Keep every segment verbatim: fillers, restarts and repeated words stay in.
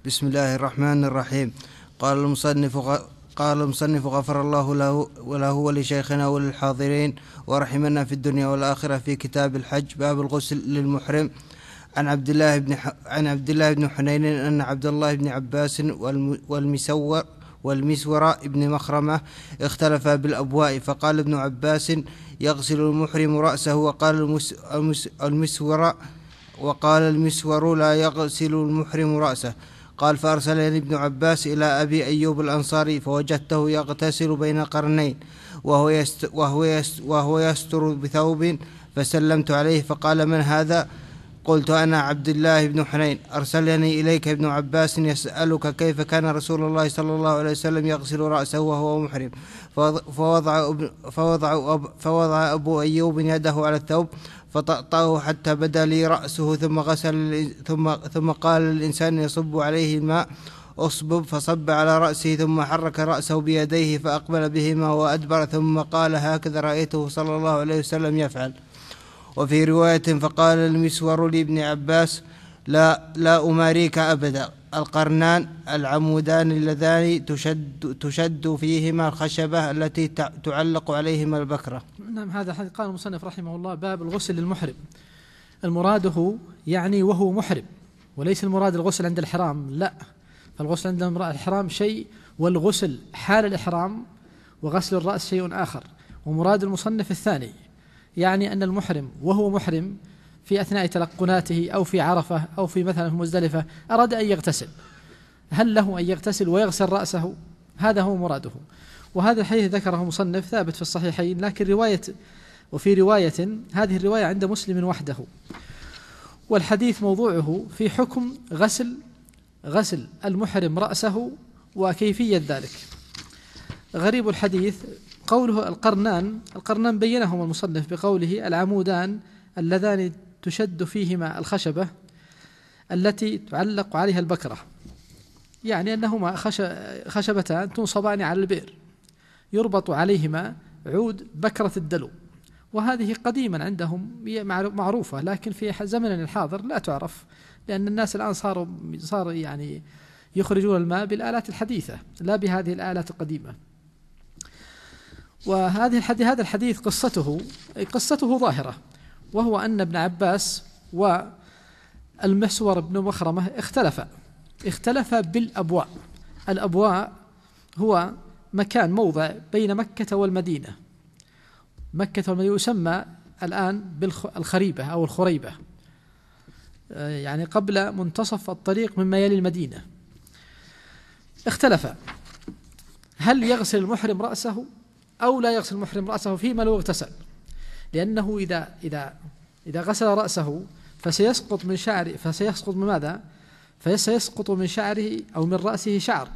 بسم الله الرحمن الرحيم. قال المصنف قال المصنف غفر الله له وله ولشيخنا وللحاضرين ورحمنا في الدنيا والآخرة في كتاب الحج باب الغسل للمحرم. عن عبد الله بن عن عبد الله بن حنين أن عبد الله بن عباس والمسور والمسور ابن مخرمة اختلفا بالأبواء، فقال ابن عباس يغسل المحرم رأسه، وقال المسور وقال المسور لا يغسل المحرم رأسه. قال فأرسلني ابن عباس إلى أبي أيوب الأنصاري فوجدته يغتسل بين قرنين وهو يست وهو يست وهو يستر بثوب، فسلمت عليه فقال من هذا؟ قلت أنا عبد الله بن حنين. أرسلني إليك ابن عباس يسألك كيف كان رسول الله صلى الله عليه وسلم يغسل رأسه وهو محرم. فوضع, فوضع, فوضع أبو أيوب يده على الثوب فطأطأه حتى بدا لي رأسه، ثم غسل ثم ثم قال للإنسان يصب عليه الماء أصبب، فصب على رأسه ثم حرك رأسه بيديه فأقبل بهما وأدبر، ثم قال هكذا رأيته صلى الله عليه وسلم يفعل. وفي رواية فقال المسور لابن عباس لا, لا أماريك أبدا. القرنان العمودان اللذان تشد, تشد فيهما الخشبة التي تعلق عليهما البكرة. نعم، هذا قال المصنف رحمه الله باب الغسل للمحرم. المراده يعني وهو محرم، وليس المراد الغسل عند الحرام، لا، فالغسل عند الحرام شيء، والغسل حال الإحرام وغسل الرأس شيء آخر. ومراد المصنف الثاني، يعني أن المحرم وهو محرم في أثناء تلقناته أو في عرفة أو في مثلا في مزدلفة أراد أن يغتسل، هل له أن يغتسل ويغسل رأسه؟ هذا هو مراده. وهذا الحديث ذكره مصنف ثابت في الصحيحين، لكن رواية وفي رواية هذه الرواية عند مسلم وحده، والحديث موضوعه في حكم غسل غسل المحرم رأسه وكيفية ذلك. غريب الحديث قوله القرنان، القرنان بينهما المصنف بقوله العمودان اللذان تشد فيهما الخشبة التي تعلق عليها البكرة، يعني أنهما خشبتان تنصبان على البئر يربط عليهما عود بكرة الدلو، وهذه قديما عندهم معروفة، لكن في زمننا الحاضر لا تعرف، لأن الناس الآن صاروا صار يعني يخرجون الماء بالآلات الحديثة لا بهذه الآلات القديمة. وهذه الحديث هذا الحديث قصته قصته ظاهرة، وهو أن ابن عباس والمسور بن مخرمة اختلفا اختلفا بالأبواء. الأبواء هو مكان موضع بين مكة والمدينة، مكة والمدينة يسمى الآن بالخريبة أو الخريبة، يعني قبل منتصف الطريق مما يلي المدينة. اختلفا هل يغسل المحرم رأسه أو لا يغسل المحرم رأسه فيما لو اغتسل، لأنه إذا إذا إذا غسل رأسه فسيسقط من شعره فسيسقط من ماذا؟ فسيسقط من شعره أو من رأسه شعر،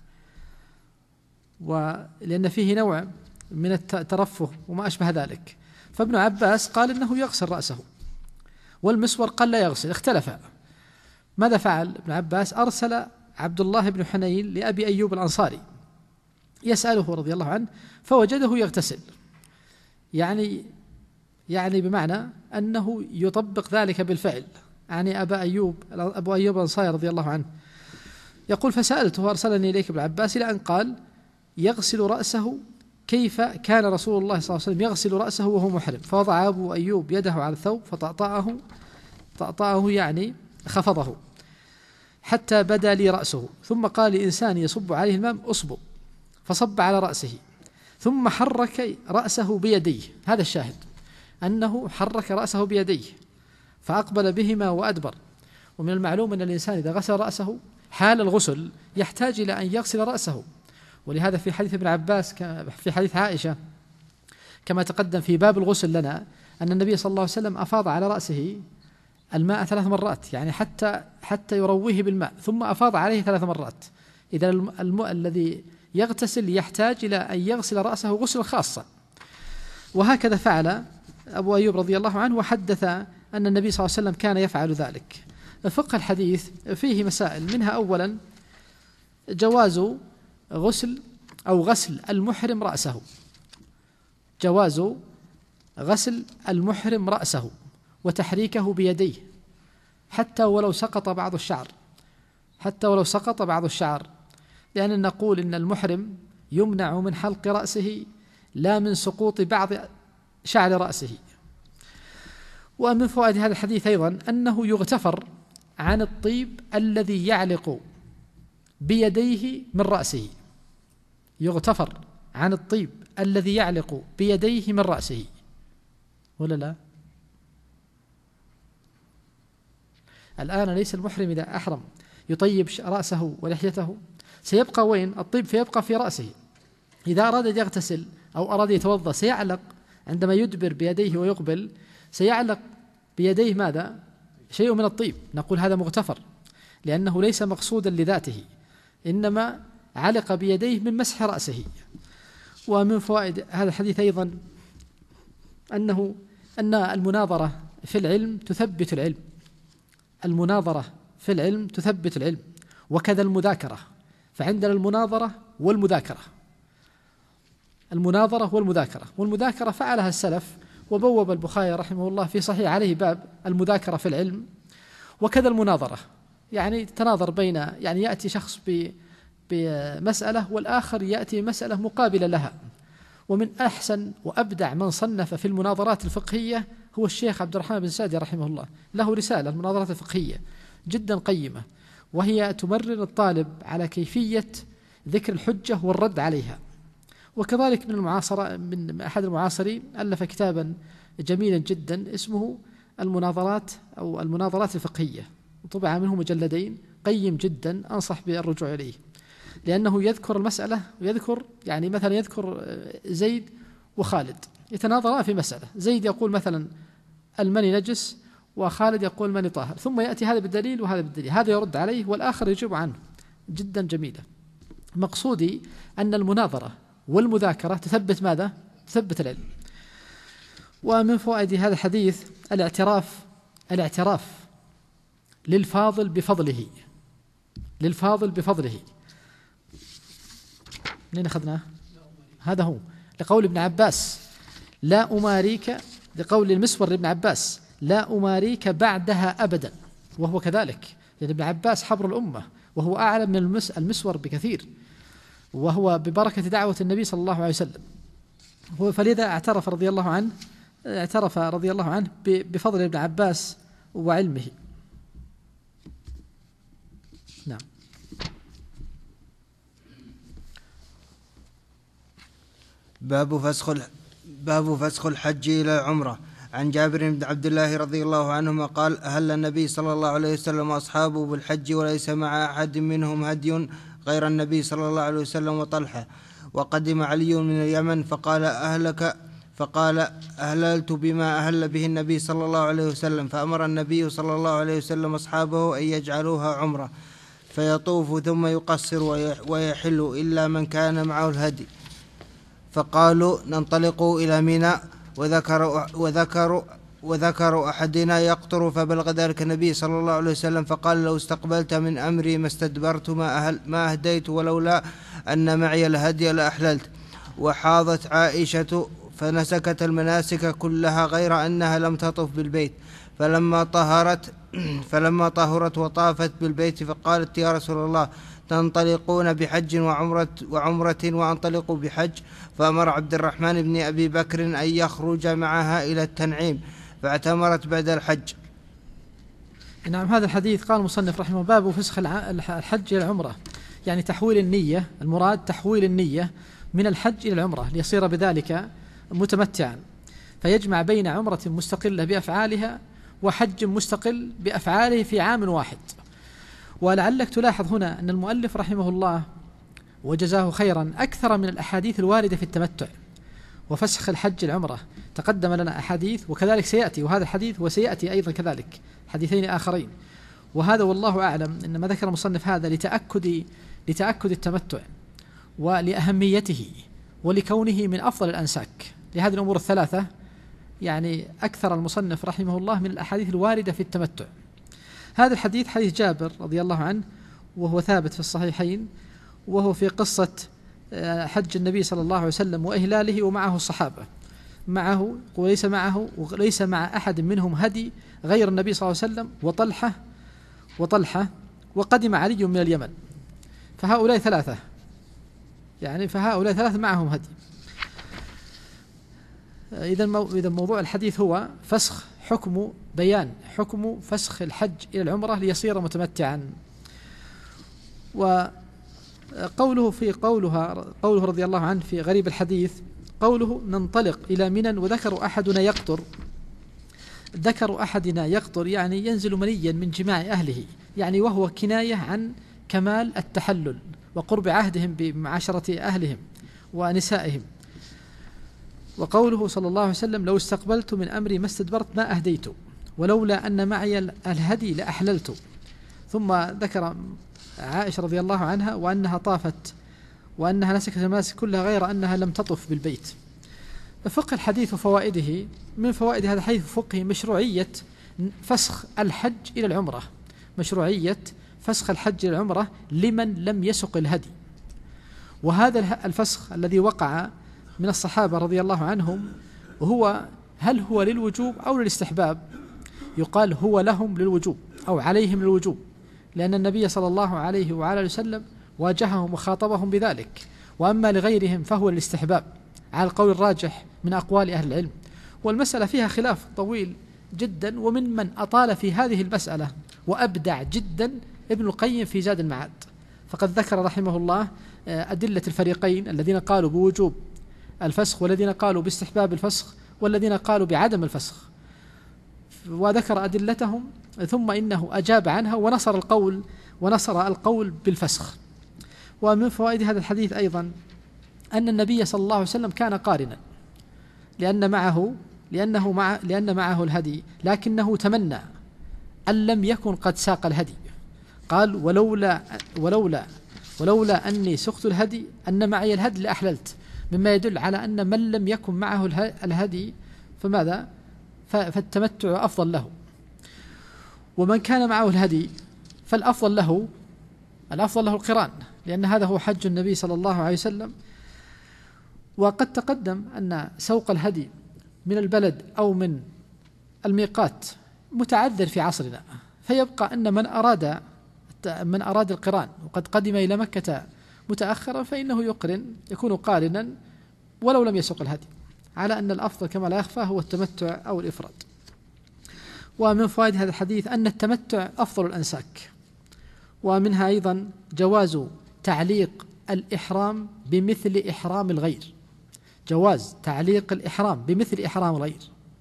ولأن فيه نوع من الترفه وما أشبه ذلك. فابن عباس قال إنه يغسل رأسه، والمسور قال لا يغسل. اختلفا. ماذا فعل ابن عباس؟ أرسل عبد الله بن حنين لأبي أيوب الأنصاري يسأله رضي الله عنه، فوجده يغتسل، يعني يعني بمعنى أنه يطبق ذلك بالفعل، يعني أبا أيوب أبو أيوب الأنصاري رضي الله عنه يقول فسألته أرسلني إليك ابن عباس إلى أن قال يغسل رأسه كيف كان رسول الله صلى الله عليه وسلم يغسل رأسه وهو محرم. فوضع أبو أيوب يده على الثوب فطأطأه طأطأه يعني خفضه حتى بدا لي رأسه، ثم قال لإنسان يصب عليه الماء أصبب، فصب على رأسه، ثم حرك رأسه بيديه. هذا الشاهد، أنه حرك رأسه بيديه فأقبل بهما وأدبر. ومن المعلوم أن الإنسان إذا غسل رأسه حال الغسل يحتاج إلى أن يغسل رأسه، ولهذا في حديث ابن عباس في حديث عائشة كما تقدم في باب الغسل لنا أن النبي صلى الله عليه وسلم أفاض على رأسه الماء ثلاث مرات، يعني حتى حتى يرويه بالماء، ثم أفاض عليه ثلاث مرات. إذا الم... الذي يغتسل يحتاج إلى أن يغسل رأسه غسل خاصا. وهكذا فعل أبو أيوب رضي الله عنه، وحدث أن النبي صلى الله عليه وسلم كان يفعل ذلك. فقه الحديث فيه مسائل، منها أولا جواز غسل أو غسل المحرم رأسه، جواز غسل المحرم رأسه وتحريكه بيديه حتى ولو سقط بعض الشعر، حتى ولو سقط بعض الشعر، لأن نقول إن المحرم يمنع من حلق رأسه لا من سقوط بعض شعر رأسه. ومن فوائد هذا الحديث أيضا أنه يغتفر عن الطيب الذي يعلق بيديه من رأسه، يغتفر عن الطيب الذي يعلق بيديه من رأسه، ولا لا؟ الآن ليس المحرم إذا أحرم يطيب رأسه ولحيته، سيبقى وين الطيب؟ فيبقى في رأسه. إذا أراد أن يغتسل أو أراد يتوضأ سيعلق عندما يدبر بيديه ويقبل، سيعلق بيديه ماذا؟ شيء من الطيب، نقول هذا مغتفر لأنه ليس مقصودا لذاته، إنما علق بيديه من مسح رأسه. ومن فوائد هذا الحديث أيضا أنه أن المناظرة في العلم تثبت العلم، المناظرة في العلم تثبت العلم، وكذا المذاكرة، فعندنا المناظرة والمذاكرة، المناظرة والمذاكرة، والمذاكرة فعلها السلف، وبوب البخاري رحمه الله في صحيح عليه باب المذاكرة في العلم، وكذا المناظرة، يعني تناظر بين، يعني يأتي شخص بمسألة والآخر يأتي مسألة مقابلة لها. ومن أحسن وأبدع من صنف في المناظرات الفقهية هو الشيخ عبد الرحمن بن سعدي رحمه الله، له رسالة المناظرات الفقهية جدا قيمة، وهي تمرن الطالب على كيفية ذكر الحجة والرد عليها. وكذلك من المعاصرة، من أحد المعاصرين ألف كتابا جميلا جدا اسمه المناظرات أو المناظرات الفقهية، طبع منه مجلدين، قيم جدا، أنصح بالرجوع إليه، لأنه يذكر المسألة ويذكر، يعني مثلا يذكر زيد وخالد يتناظران في مسألة، زيد يقول مثلا المني نجس وخالد يقول المني طاهر، ثم يأتي هذا بالدليل وهذا بالدليل، هذا يرد عليه والآخر يجيب عنه، جدا جميلة. مقصودي أن المناظرة والمذاكرة تثبت ماذا؟ تثبت العلم. ومن فوائد هذا الحديث الاعتراف، الاعتراف للفاضل بفضله، للفاضل بفضله. منين أخذناه؟ هذا هو لقول ابن عباس لا أماريك، لقول المسور لابن عباس لا أماريك بعدها أبدا، وهو كذلك، لأن ابن عباس حبر الأمة وهو أعلم من المسور بكثير، وهو ببركة دعوة النبي صلى الله عليه وسلم، فلذا اعترف رضي الله عنه اعترف رضي الله عنه بفضل ابن عباس وعلمه. نعم. باب فسخ باب فسخ الحج إلى العمرة. عن جابر بن عبد الله رضي الله عنهما قال أهل النبي صلى الله عليه وسلم وأصحابه بالحج وليس مع أحد منهم هدي غير النبي صلى الله عليه وسلم وطلحة، وقدم علي من اليمن فقال أهلك فقال أهللت بما أهل به النبي صلى الله عليه وسلم، فأمر النبي صلى الله عليه وسلم أصحابه أن يجعلوها عمرة فيطوف ثم يقصر ويحل إلا من كان معه الهدي، فقالوا ننطلق إلى منى، وذكر وذكر وذكر أحدنا يقطر، فبلغ ذلك النبي صلى الله عليه وسلم فقال لو استقبلت من أمري ما استدبرت ما, أهل ما أهديت ولولا أن معي الهدي لأحللت. وحاضت عائشة فنسكت المناسك كلها غير أنها لم تطف بالبيت، فلما طهرت فلما طهرت وطافت بالبيت فقالت يا رسول الله تنطلقون بحج وعمرة, وعمرة وأنطلق بحج، فأمر عبد الرحمن بن أبي بكر أن يخرج معها إلى التنعيم فاعتمرت بعد الحج. نعم. هذا الحديث قال المصنف رحمه باب فسخ الحج إلى العمرة، يعني تحويل النية، المراد تحويل النية من الحج إلى العمرة ليصير بذلك متمتعا، فيجمع بين عمرة مستقلة بأفعالها وحج مستقل بأفعاله في عام واحد. ولعلك تلاحظ هنا أن المؤلف رحمه الله وجزاه خيرا أكثر من الأحاديث الواردة في التمتع وفسخ الحج العمرة، تقدم لنا أحاديث وكذلك سيأتي، وهذا الحديث وسيأتي أيضا كذلك حديثين آخرين، وهذا والله أعلم إنما ذكر المصنف هذا لتأكد لتأكد التمتع ولأهميته ولكونه من أفضل الأنساك. لهذه الأمور الثلاثة يعني أكثر المصنف رحمه الله من الأحاديث الواردة في التمتع. هذا الحديث حديث جابر رضي الله عنه، وهو ثابت في الصحيحين، وهو في قصة حج النبي صلى الله عليه وسلم وإهلاله ومعه الصحابة، معه وليس معه وليس مع أحد منهم هدي غير النبي صلى الله عليه وسلم وطلحة وطلحة وقدم علي من اليمن، فهؤلاء ثلاثة، يعني فهؤلاء ثلاثة معهم هدي. إذا إذا موضوع الحديث هو فسخ حكم بيان حكم فسخ الحج إلى العمرة ليصير متمتعا. وقوله في قولها قوله رضي الله عنه في غريب الحديث قوله ننطلق إلى منى وذكر أحدنا يقطر، ذكر أحدنا يقطر يعني ينزل منيا من جماع أهله، يعني وهو كناية عن كمال التحلل وقرب عهدهم بمعاشرة أهلهم ونسائهم. وقوله صلى الله عليه وسلم لو استقبلت من أمري ما استدبرت ما أهديت ولولا أن معي الهدي لأحللت. ثم ذكر عائشة رضي الله عنها وأنها طافت وأنها نسكت المناسك كلها غير أنها لم تطف بالبيت. فقه الحديث وفوائده، من فوائد هذا الحديث فقه مشروعية فسخ الحج إلى العمرة، مشروعية فسخ الحج إلى العمرة لمن لم يسق الهدي. وهذا الفسخ الذي وقع من الصحابة رضي الله عنهم هو هل هو للوجوب أو للاستحباب؟ يقال هو لهم للوجوب أو عليهم للوجوب، لأن النبي صلى الله عليه وعلى وسلم واجههم وخاطبهم بذلك. وأما لغيرهم فهو للاستحباب على القول الراجح من أقوال أهل العلم. والمسألة فيها خلاف طويل جدا، ومن من أطال في هذه المسألة وأبدع جدا ابن القيم في زاد المعاد، فقد ذكر رحمه الله أدلة الفريقين الذين قالوا بوجوب الفسخ والذين قالوا باستحباب الفسخ والذين قالوا بعدم الفسخ، وذكر أدلتهم ثم إنه أجاب عنها ونصر القول ونصر القول بالفسخ. ومن فوائد هذا الحديث أيضا أن النبي صلى الله عليه وسلم كان قارنا، لأن معه لأنه مع لأن معه الهدي، لكنه تمنى أن لم يكن قد ساق الهدي. قال ولولا ولولا ولولا أني سقت الهدي أن معي الهدي لأحللت، مما يدل على أن من لم يكن معه الهدي فماذا فالتمتع أفضل له. ومن كان معه الهدي فالأفضل له الأفضل له القران، لأن هذا هو حج النبي صلى الله عليه وسلم. وقد تقدم أن سوق الهدي من البلد أو من الميقات متعذر في عصرنا، فيبقى أن من أراد من أراد القران وقد قدم إلى مكة متأخرا فإنه يقرن يكون قارنا ولو لم يسوق الهدي، على أن الأفضل كما لا يخفى هو التمتع أو الإفراد. ومن فوائد هذا الحديث أن التمتع أفضل الأنساك، ومنها أيضا جواز تعليق الإحرام بمثل إحرام الغير، جواز تعليق الإحرام بمثل إحرام الغير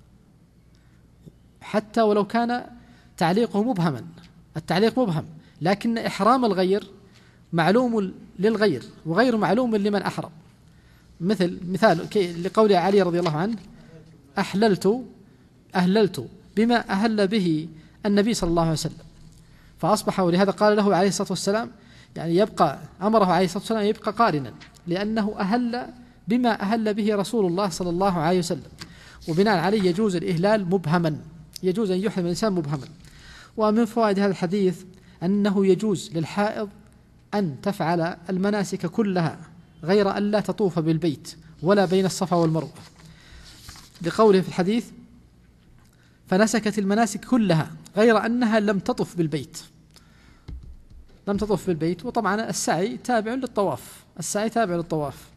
حتى ولو كان تعليقه مبهما، التعليق مبهم، لكن إحرام الغير معلوم للغير وغير معلوم لمن أحرم. مثل مثال لقول علي رضي الله عنه أحللت أهللت بما أهل به النبي صلى الله عليه وسلم، فأصبح ولهذا قال له عليه الصلاة والسلام يعني يبقى أمره عليه الصلاة والسلام يبقى قارنا، لأنه أهل بما أهل به رسول الله صلى الله عليه وسلم. وبناء عليه يجوز الإهلال مبهما، يجوز أن يحرم الإنسان مبهما. ومن فوائد هذا الحديث أنه يجوز للحائض أن تفعل المناسك كلها غير أن لا تطوف بالبيت ولا بين الصفا والمروة، لقوله في الحديث فنسكت المناسك كلها غير أنها لم تطف بالبيت، لم تطف بالبيت. وطبعا السعي تابع للطواف، السعي تابع للطواف.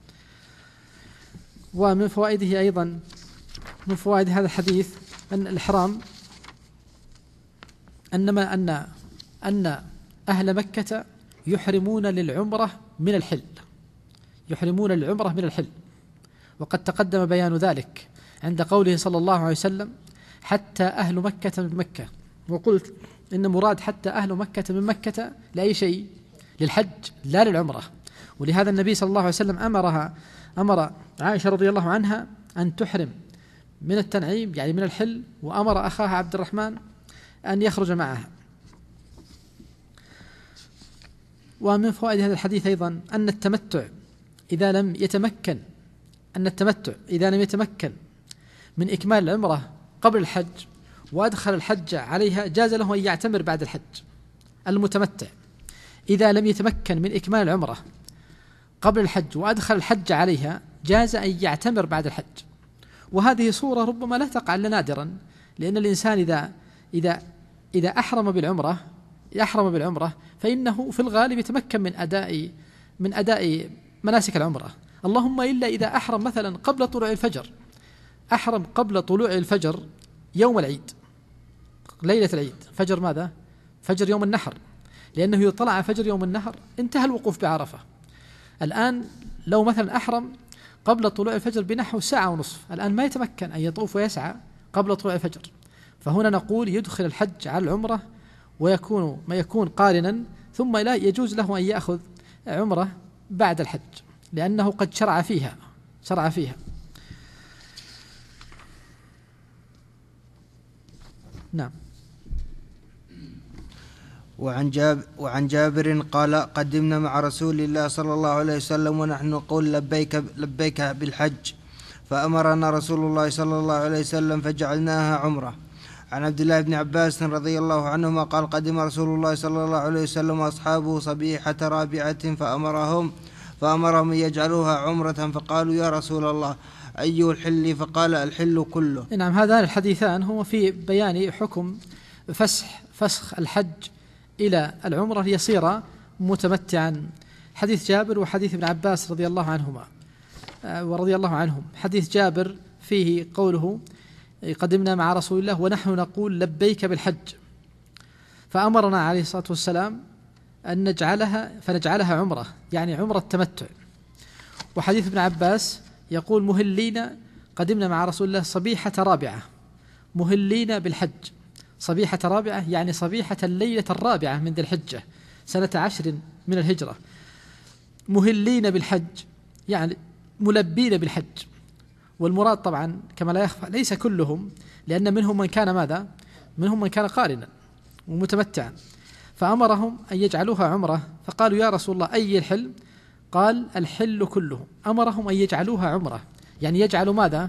ومن فوائده أيضا من فوائد هذا الحديث أن الإحرام أنما أن أن أهل مكة يحرمون للعمرة من الحل، يحرمون للعمرة من الحل، وقد تقدم بيان ذلك عند قوله صلى الله عليه وسلم حتى أهل مكة من مكة. وقلت إن مراد حتى أهل مكة من مكة لأي شيء؟ للحج لا للعمرة. ولهذا النبي صلى الله عليه وسلم أمرها أمر عائشة رضي الله عنها أن تحرم من التنعيم يعني من الحل، وأمر أخاها عبد الرحمن أن يخرج معها. ومن فوائد هذا الحديث أيضا أن التمتع إذا لم يتمكن أن التمتع إذا لم يتمكن من إكمال العمرة قبل الحج وأدخل الحج عليها جاز له أن يعتمر بعد الحج. المتمتع إذا لم يتمكن من إكمال العمرة قبل الحج وأدخل الحج عليها جاز أن يعتمر بعد الحج. وهذه صورة ربما لا تقع إلا نادرا، لأن الإنسان إذا إذا إذا أحرم بالعمرة يحرم بالعمرة فإنه في الغالب يتمكن من أداء من أداء مناسك العمرة، اللهم إلا إذا أحرم مثلا قبل طلوع الفجر، أحرم قبل طلوع الفجر يوم العيد، ليلة العيد، فجر ماذا؟ فجر يوم النحر، لأنه إذا طلع فجر يوم النحر انتهى الوقوف بعرفة. الآن لو مثلا أحرم قبل طلوع الفجر بنحو ساعة ونصف، الآن ما يتمكن أن يطوف ويسعى قبل طلوع الفجر، فهنا نقول يدخل الحج على العمرة ويكون ما يكون قارنا، ثم لا يجوز له أن يأخذ عمرة بعد الحج لأنه قد شرع فيها شرع فيها نعم. وعن جابر, وعن جابر قال قدمنا مع رسول الله صلى الله عليه وسلم ونحن نقول لبيك, لبيك بالحج، فأمرنا رسول الله صلى الله عليه وسلم فجعلناها عمرة. عن عبد الله بن عباس رضي الله عنهما قال قدم رسول الله صلى الله عليه وسلم وأصحابه صبيحة رابعة فأمرهم فأمرهم يجعلوها عمرة، فقالوا يا رسول الله أي الحل؟ فقال الحل كله. نعم، هذان الحديثان هو في بيان حكم فسح فسخ الحج إلى العمرة ليصير متمتعا. حديث جابر وحديث ابن عباس رضي الله عنهما ورضي الله عنهم. حديث جابر فيه قوله قدمنا مع رسول الله ونحن نقول لبيك بالحج، فأمرنا عليه الصلاة والسلام أن نجعلها فنجعلها عمرة، يعني عمرة تمتع. وحديث ابن عباس يقول مهلين قدمنا مع رسول الله صبيحة رابعة، مهلين بالحج، صبيحة رابعة يعني صبيحة الليلة الرابعة من ذي الحجة سنة عشر من الهجرة، مهلين بالحج يعني ملبين بالحج. والمراد طبعا كما لا يخفى ليس كلهم، لأن منهم من كان ماذا؟ منهم من كان قارنا ومتمتعا، فأمرهم أن يجعلوها عمرة، فقالوا يا رسول الله أي الحل؟ قال الحل كله. أمرهم أن يجعلوها عمرة، يعني يجعلوا ماذا؟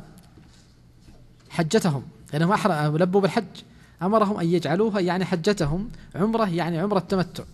حجتهم، لأنهم أحرموا لبوا بالحج، أمرهم أن يجعلوها يعني حجتهم عمرة، يعني عمرة تمتع.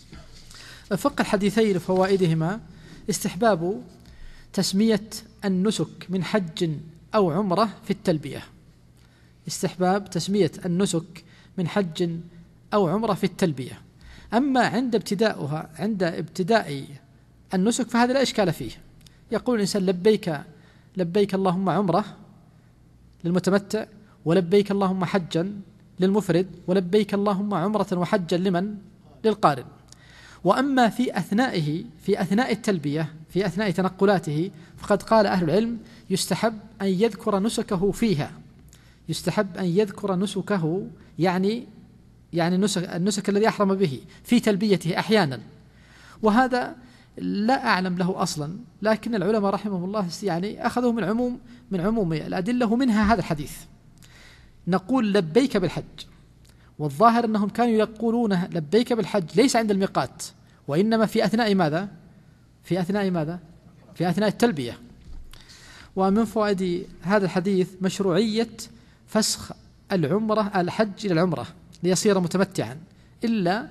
فقه الحديثين لفوائدهما استحباب تسمية النسك من حج أو عمرة في التلبية، استحباب تسمية النسك من حج أو عمرة في التلبية. أما عند ابتداؤها عند ابتداء النسك فهذا لا إشكال فيه، يقول الإنسان لبيك لبيك اللهم عمرة للمتمتع، ولبيك اللهم حجا للمفرد، ولبيك اللهم عمرة وحجا لمن؟ للقارن. وأما في أثنائه في أثناء التلبية في أثناء تنقلاته فقد قال أهل العلم يستحب أن يذكر نسكه فيها، يستحب أن يذكر نسكه يعني يعني النسك, النسك الذي أحرم به في تلبيته أحيانا، وهذا لا أعلم له أصلا، لكن العلماء رحمه الله يعني أخذوا من عموم من عموم الأدلة، ومنها هذا الحديث نقول لبيك بالحج، والظاهر أنهم كانوا يقولون لبيك بالحج ليس عند الميقات، وإنما في أثناء ماذا؟ في أثناء ماذا؟ في أثناء التلبية. ومن فوائد هذا الحديث مشروعية فسخ العمرة الحج إلى العمرة ليصير متمتعا إلا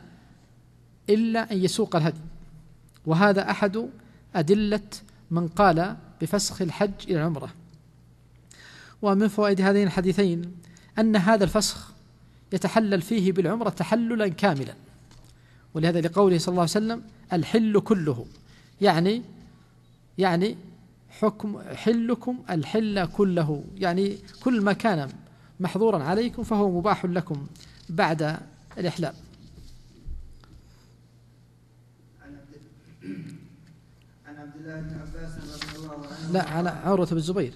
إلا أن يسوق الهدي، وهذا أحد أدلة من قال بفسخ الحج إلى العمرة. ومن فوائد هذين الحديثين أن هذا الفسخ يتحلل فيه بالعمرة تحللا كاملا، ولهذا لقوله صلى الله عليه وسلم الحل كله، يعني يعني حكم حلكم الحل كله، يعني كل ما كان محظورا عليكم فهو مباح لكم بعد الإحلال. عن عبد الله بن عباس رضي الله عنه لا على عروة بن الزبير.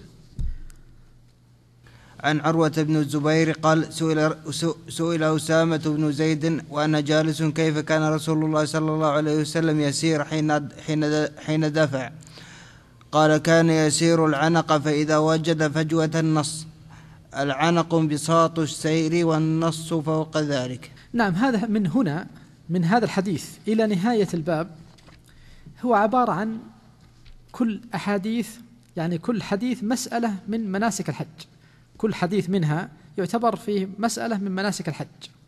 عن عروة بن الزبير قال سئل, سئل أسامة بن زيد وأنا جالس كيف كان رسول الله صلى الله عليه وسلم يسير حين, حين, حين دفع؟ قال كان يسير العنق فإذا وجد فجوة النص، العنق بساط السير والنص فوق ذلك. نعم، هذا من هنا من هذا الحديث إلى نهاية الباب هو عبارة عن كل أحاديث، يعني كل حديث مسألة من مناسك الحج، كل حديث منها يعتبر فيه مسألة من مناسك الحج،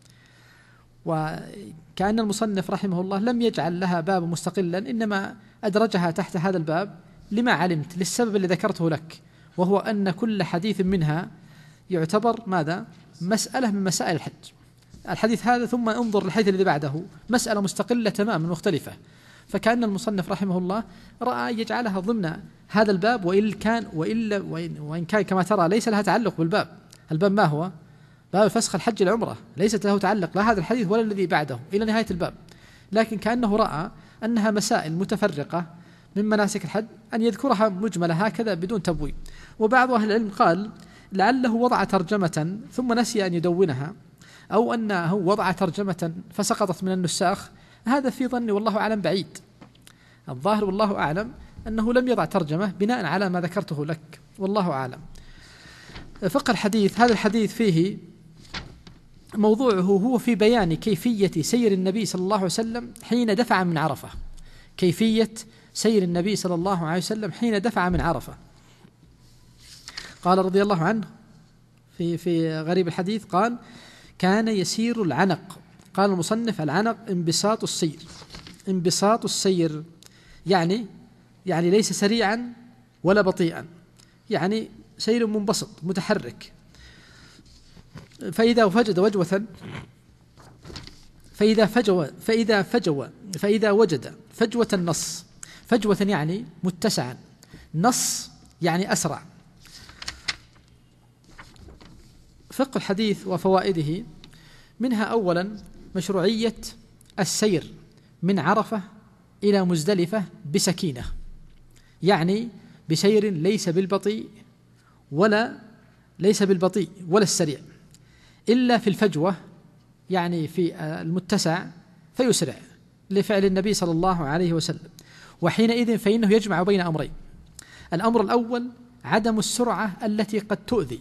وكأن المصنف رحمه الله لم يجعل لها باب مستقلا، إنما أدرجها تحت هذا الباب لما علمت للسبب اللي ذكرته لك، وهو أن كل حديث منها يعتبر ماذا؟ مسألة من مسائل الحج، الحديث هذا ثم انظر للحديث الذي بعده، مسألة مستقلة تماما مختلفة. فكأن المصنف رحمه الله رأى يجعلها ضمن هذا الباب، وإن كان وإلا وإن, وإن كان كما ترى ليس لها تعلق بالباب. الباب ما هو؟ باب فسخ الحج العمرة، ليست له تعلق لا هذا الحديث ولا الذي بعده إلى نهاية الباب، لكن كأنه رأى أنها مسائل متفرقة من مناسك الحج أن يذكرها مجملة هكذا بدون تبويب. وبعض أهل العلم قال لعله وضع ترجمة ثم نسي أن يدونها، أو أنه وضع ترجمة فسقطت من النساخ. هذا في ظني والله أعلم بعيد. الظاهر والله أعلم أنه لم يضع ترجمة بناء على ما ذكرته لك، والله أعلم. فقه الحديث، هذا الحديث فيه موضوعه هو في بيان كيفية سير النبي صلى الله عليه وسلم حين دفع من عرفة، كيفية سير النبي صلى الله عليه وسلم حين دفع من عرفة. قال رضي الله عنه في في غريب الحديث قال: كان يسير العنق. قال المصنف: العنق انبساط السير، انبساط السير يعني يعني ليس سريعا ولا بطيئا، يعني سير منبسط متحرك. فإذا وجد وجوة فإذا فجوة فإذا فجوة فإذا وجد فجوة النص، فجوة يعني متسعا، نص يعني أسرع. فقه الحديث وفوائده: منها أولا مشروعية السير من عرفة إلى مزدلفة بسكينة، يعني بسير ليس بالبطيء ولا ليس بالبطيء ولا السريع، إلا في الفجوة يعني في المتسع فيسرع لفعل النبي صلى الله عليه وسلم. وحينئذ فإنه يجمع بين أمرين: الأمر الأول عدم السرعة التي قد تؤذي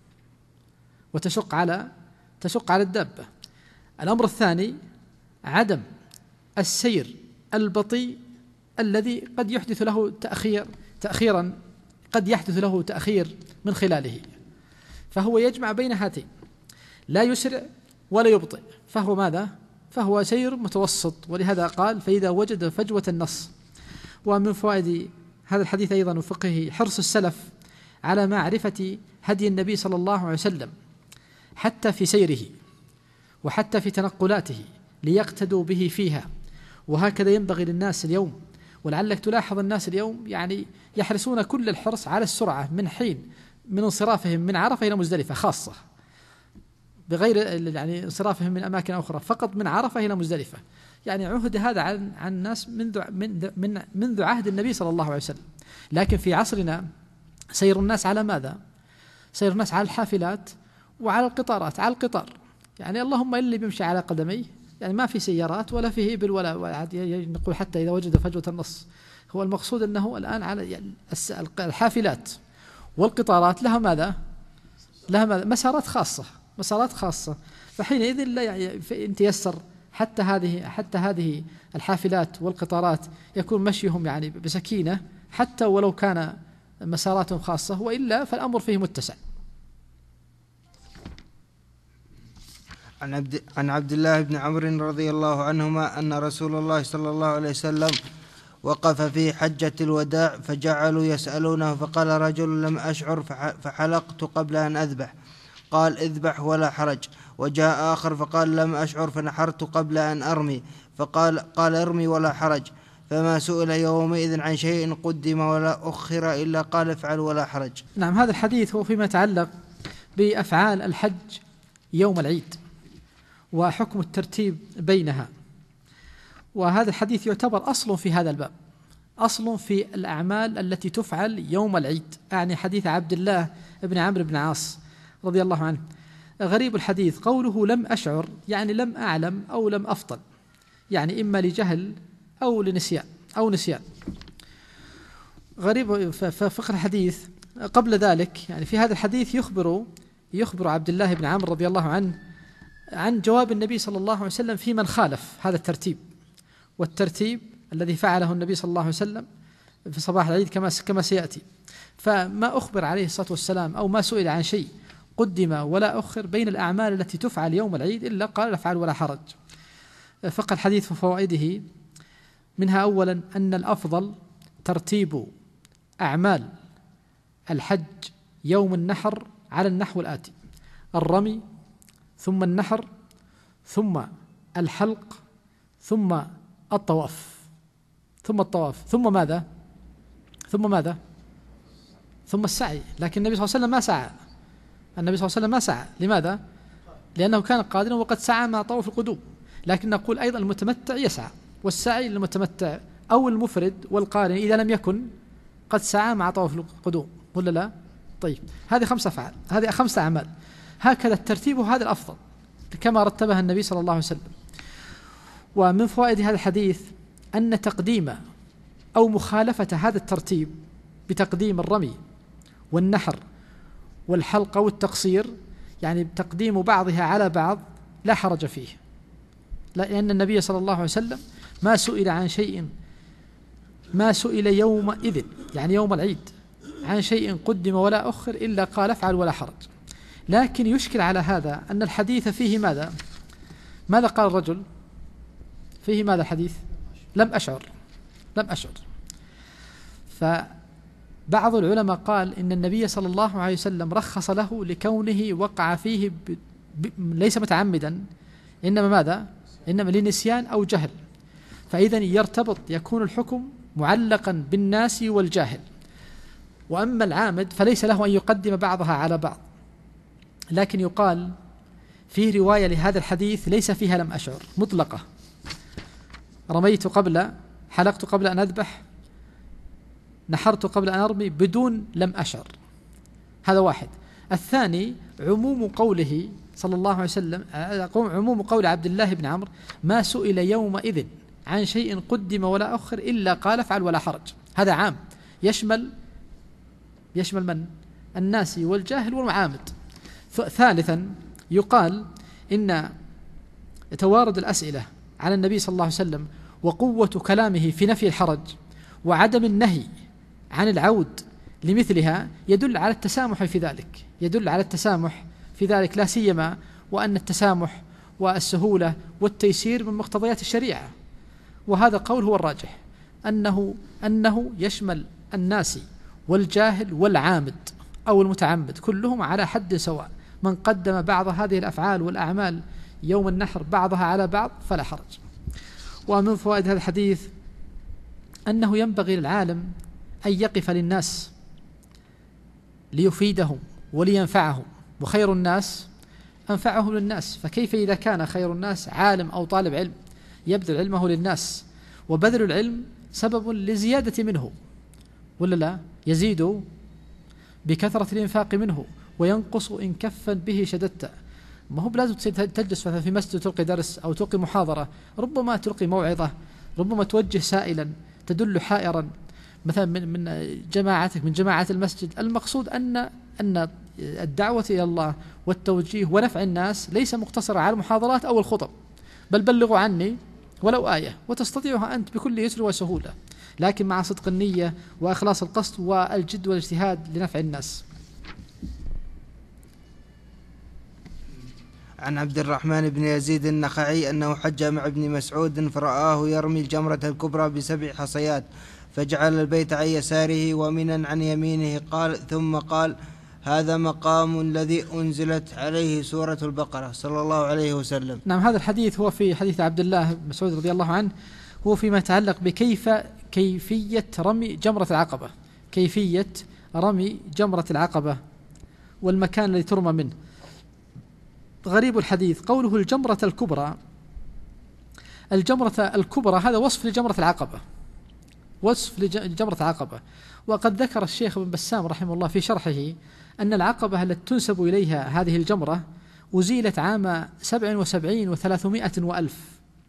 وتشق على تشق على الدابة. الأمر الثاني عدم السير البطيء الذي قد يحدث له تأخير تأخيرا قد يحدث له تأخير من خلاله. فهو يجمع بين هاتين، لا يسرع ولا يبطئ، فهو ماذا؟ فهو سير متوسط. ولهذا قال: فإذا وجد فجوة النص. ومن فوائد هذا الحديث أيضا وفقه حرص السلف على معرفة هدي النبي صلى الله عليه وسلم حتى في سيره وحتى في تنقلاته ليقتدوا به فيها. وهكذا ينبغي للناس اليوم، ولعلك تلاحظ الناس اليوم يعني يحرصون كل الحرص على السرعة من حين من انصرافهم من عرفة إلى مزدلفة خاصة، بغير يعني انصرافهم من أماكن أخرى، فقط من عرفة إلى مزدلفة. يعني عهد هذا عن عن الناس منذ من منذ عهد النبي صلى الله عليه وسلم. لكن في عصرنا سير الناس على ماذا؟ سير الناس على الحافلات وعلى القطارات، على القطار، يعني اللهم إلا اللي بيمشي على قدميه، يعني ما في سيارات ولا فيه إبل ولا نقول حتى إذا وجد فجوة النص. هو المقصود أنه الآن على يعني الحافلات والقطارات لها ماذا؟ لها ماذا؟ مسارات خاصة، مسارات خاصة. فحينئذ لا يعني إن تيسر حتى هذه حتى هذه الحافلات والقطارات يكون مشيهم يعني بسكينة، حتى ولو كان مساراتهم خاصة، وإلا فالأمر فيه متسع. عن عبد عن عبد الله بن عمرو رضي الله عنهما أن رسول الله صلى الله عليه وسلم وقف في حجة الوداع فجعلوا يسألونه، فقال رجل: لم أشعر فحلقت قبل أن أذبح. قال: اذبح ولا حرج. وجاء آخر فقال: لم أشعر فنحرت قبل أن أرمي. فقال قال ارمي ولا حرج. فما سئل يومئذ عن شيء قدم ولا أخر إلا قال: افعل ولا حرج. نعم، هذا الحديث هو فيما يتعلق بأفعال الحج يوم العيد وحكم الترتيب بينها. وهذا الحديث يعتبر أصل في هذا الباب، أصل في الأعمال التي تفعل يوم العيد، أعني حديث عبد الله بن عمرو بن عاص رضي الله عنه. غريب الحديث قوله لم أشعر، يعني لم أعلم أو لم أفطن، يعني إما لجهل أو لنسيان أو نسيان. غريب ففقه الحديث قبل ذلك يعني في هذا الحديث يخبر يخبر عبد الله بن عمرو رضي الله عنه عن جواب النبي صلى الله عليه وسلم في من خالف هذا الترتيب، والترتيب الذي فعله النبي صلى الله عليه وسلم في صباح العيد كما كما سيأتي. فما أخبر عليه الصلاة والسلام أو ما سئل عن شيء قدم ولا أخر بين الأعمال التي تفعل يوم العيد إلا قال: افعل ولا حرج. فقه الحديث وفوائده: منها أولا أن الأفضل ترتيب أعمال الحج يوم النحر على النحو الآتي: الرمي ثم النحر ثم الحلق ثم الطواف ثم الطواف ثم ماذا ثم ماذا ثم السعي. لكن النبي صلى الله عليه وسلم ما سعى، النبي صلى الله عليه وسلم ما سعى. لماذا؟ لأنه كان قادرا وقد سعى مع طواف القدوم. لكن نقول أيضا المتمتع يسعى، والسعي للمتمتع أو المفرد والقارن إذا لم يكن قد سعى مع طواف القدوم، ولا لا؟ طيب، هذه خمسة أفعال، هذه خمسة أعمال، هكذا الترتيب، وهذا الأفضل كما رتبها النبي صلى الله عليه وسلم. ومن فوائد هذا الحديث أن تقديم أو مخالفة هذا الترتيب بتقديم الرمي والنحر والحلق والتقصير، يعني تقديم بعضها على بعض، لا حرج فيه، لأن النبي صلى الله عليه وسلم ما سئل عن شيء ما سئل يومئذ، يعني يوم العيد، عن شيء قدم ولا أخر إلا قال افعل ولا حرج. لكن يشكل على هذا أن الحديث فيه ماذا؟ ماذا قال الرجل؟ فيه ماذا الحديث؟ لم أشعر لم أشعر فبعض العلماء قال إن النبي صلى الله عليه وسلم رخص له لكونه وقع فيه ب... ب... ليس متعمدا، إنما ماذا؟ إنما لنسيان أو جهل. فإذا يرتبط، يكون الحكم معلقا بالناس والجاهل. وأما العامد فليس له أن يقدم بعضها على بعض. لكن يقال فيه رواية لهذا الحديث ليس فيها لم أشعر، مطلقة، رميت قبل، حلقت قبل أن أذبح، نحرت قبل أن أرمي، بدون لم أشعر. هذا واحد. الثاني عموم قوله صلى الله عليه وسلم، عموم قول عبد الله بن عمرو: ما سئل يومئذ عن شيء قدم ولا أخر إلا قال افعل ولا حرج. هذا عام، يشمل يشمل من؟ الناس والجاهل والمعامد. ثالثا يقال إن توارد الأسئلة على النبي صلى الله عليه وسلم وقوة كلامه في نفي الحرج وعدم النهي عن العود لمثلها يدل على التسامح في ذلك، يدل على التسامح في ذلك، لا سيما وأن التسامح والسهولة والتيسير من مقتضيات الشريعة. وهذا قول هو الراجح، أنه أنه يشمل الناس والجاهل والعامد أو المتعمد، كلهم على حد سواء. من قدم بعض هذه الأفعال والأعمال يوم النحر بعضها على بعض فلا حرج. ومن فوائد هذا الحديث أنه ينبغي للعالم أن يقف للناس ليفيدهم ولينفعهم، وخير الناس أنفعهم للناس. فكيف إذا كان خير الناس عالم أو طالب علم يبذل علمه للناس، وبذل العلم سبب لزيادة منه، ولا لا؟ يزيد بكثرة الإنفاق منه وينقص إن كفا به شددت. ما هو بلازم تجلس في مسجد تلقي درس أو تلقي محاضرة، ربما تلقي موعظة، ربما توجه سائلا، تدل حائرا مثلا من من جماعتك من جماعة المسجد. المقصود أن أن الدعوة إلى الله والتوجيه ونفع الناس ليس مقتصرة على المحاضرات أو الخطب، بل بلغوا عني ولو آية، وتستطيعها أنت بكل يسر وسهولة، لكن مع صدق النية وإخلاص القصد والجد والاجتهاد لنفع الناس. عن عبد الرحمن بن يزيد النخعي أنه حج مع ابن مسعود فرآه يرمي الجمرة الكبرى بسبع حصيات، فجعل البيت عن يساره ومنا عن يمينه، قال ثم قال: هذا مقام الذي أنزلت عليه سورة البقرة صلى الله عليه وسلم. نعم، هذا الحديث هو في حديث عبد الله بن مسعود رضي الله عنه، هو فيما يتعلق بكيف كيفية رمي جمرة العقبة، كيفية رمي جمرة العقبة والمكان الذي ترمى منه. غريب الحديث قوله الجمرة الكبرى. الجمرة الكبرى هذا وصف لجمرة العقبة، وصف لجمرة العقبة. وقد ذكر الشيخ ابن بسام رحمه الله في شرحه أن العقبة التي تنسب إليها هذه الجمرة أزيلت عام سبع وسبعين وثلاثمائة وألف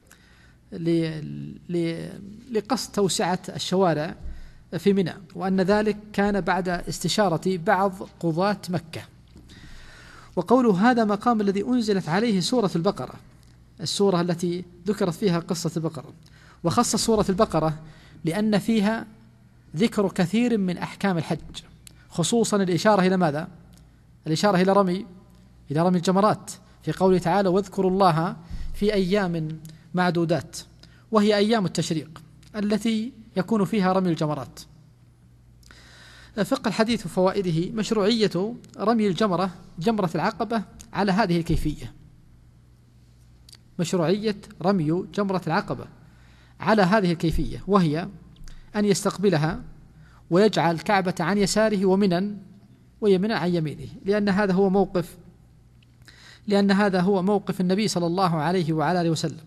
لقصد توسعة الشوارع في منى، وأن ذلك كان بعد استشارة بعض قضاة مكة. وقوله هذا مقام الذي أنزلت عليه سورة البقرة، السورة التي ذكرت فيها قصة البقرة، وخص سورة البقرة لأن فيها ذكر كثير من أحكام الحج، خصوصا الإشارة إلى ماذا؟ الإشارة إلى رمي إلى رمي الجمرات في قوله تعالى: واذكروا الله في أيام معدودات، وهي أيام التشريق التي يكون فيها رمي الجمرات. فقه الحديث وفوائده مشروعية رمي الجمرة جمرة العقبة على هذه الكيفية، مشروعية رمي جمرة العقبة على هذه الكيفية، وهي أن يستقبلها ويجعل الكعبة عن يساره ومنى ويمنى عن يمينه، لأن هذا هو موقف لأن هذا هو موقف النبي صلى الله عليه وعلى آله وسلم.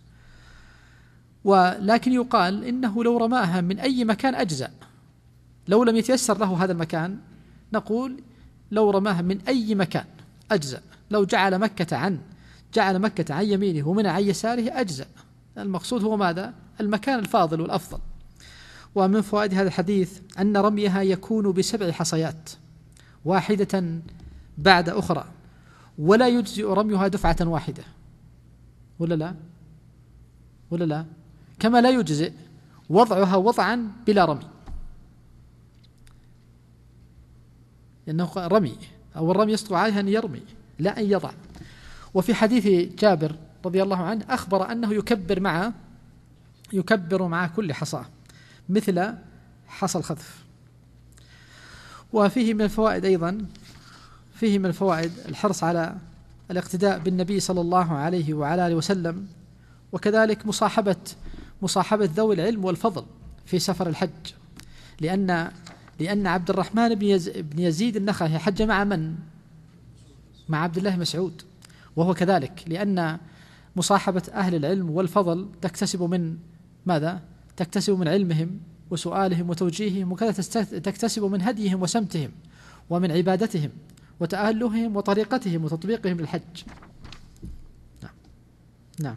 ولكن يقال إنه لو رماها من أي مكان أجزاء، لو لم يتيسر له هذا المكان نقول لو رماها من أي مكان أجزاء، لو جعل مكة عن جعل مكة عن يمينه ومنى عن يساره أجزاء. المقصود هو ماذا؟ المكان الفاضل والأفضل. ومن فوائد هذا الحديث أن رميها يكون بسبع حصيات واحدة بعد أخرى، ولا يجزئ رميها دفعة واحدة، ولا لا ولا لا كما لا يجزئ وضعها وضعا بلا رمي، لأنه رمي أو الرمي يصدق عليها أن يرمي لا أن يضع. وفي حديث جابر رضي الله عنه أخبر أنه يكبر مع يكبر مع كل حصاة مثل حصى الخذف. وفيه من الفوائد أيضا فيه من الفوائد الحرص على الاقتداء بالنبي صلى الله عليه وعلى آله وسلم، وكذلك مصاحبة مصاحبة ذوي العلم والفضل في سفر الحج، لأن لأن عبد الرحمن بن بن يزيد النخعي حج مع من؟ مع عبد الله مسعود، وهو كذلك، لأن مصاحبة أهل العلم والفضل تكتسب من ماذا؟ تكتسب من علمهم وسؤالهم وتوجيههم، وكذا تكتسب من هديهم وسمتهم ومن عبادتهم وتأهلهم وطريقتهم وتطبيقهم للحج. نعم نعم.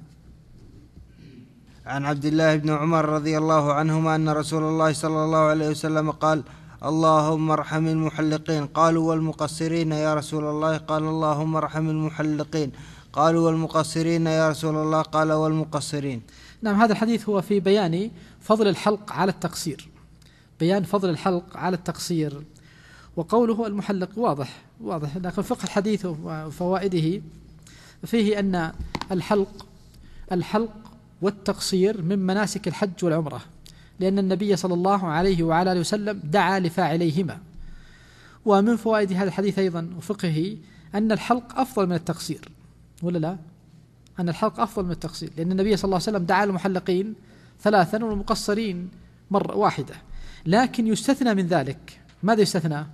عن عبد الله بن عمر رضي الله عنهما أن رسول الله صلى الله عليه وسلم قال: اللهم ارحم المحلقين. قالوا: والمقصرين يا رسول الله؟ قال: اللهم ارحم المحلقين. قالوا: والمقصرين يا رسول الله؟ قال: والمقصرين. نعم، هذا الحديث هو في بيان فضل الحلق على التقصير، بيان فضل الحلق على التقصير. وقوله المحلق واضح واضح لكن فقه الحديث وفوائده فيه أن الحلق الحلق والتقصير من مناسك الحج والعمرة، لأن النبي صلى الله عليه وعلى آله وسلم دعا لفاعليهما. ومن فوائد هذا الحديث أيضا وفقهه أن الحلق أفضل من التقصير، ولا لا؟ أن الحلق أفضل من التقصير، لأن النبي صلى الله عليه وسلم دعا للمحلقين ثلاثا والمقصرين مرة واحدة. لكن يستثنى من ذلك، ماذا يستثنى؟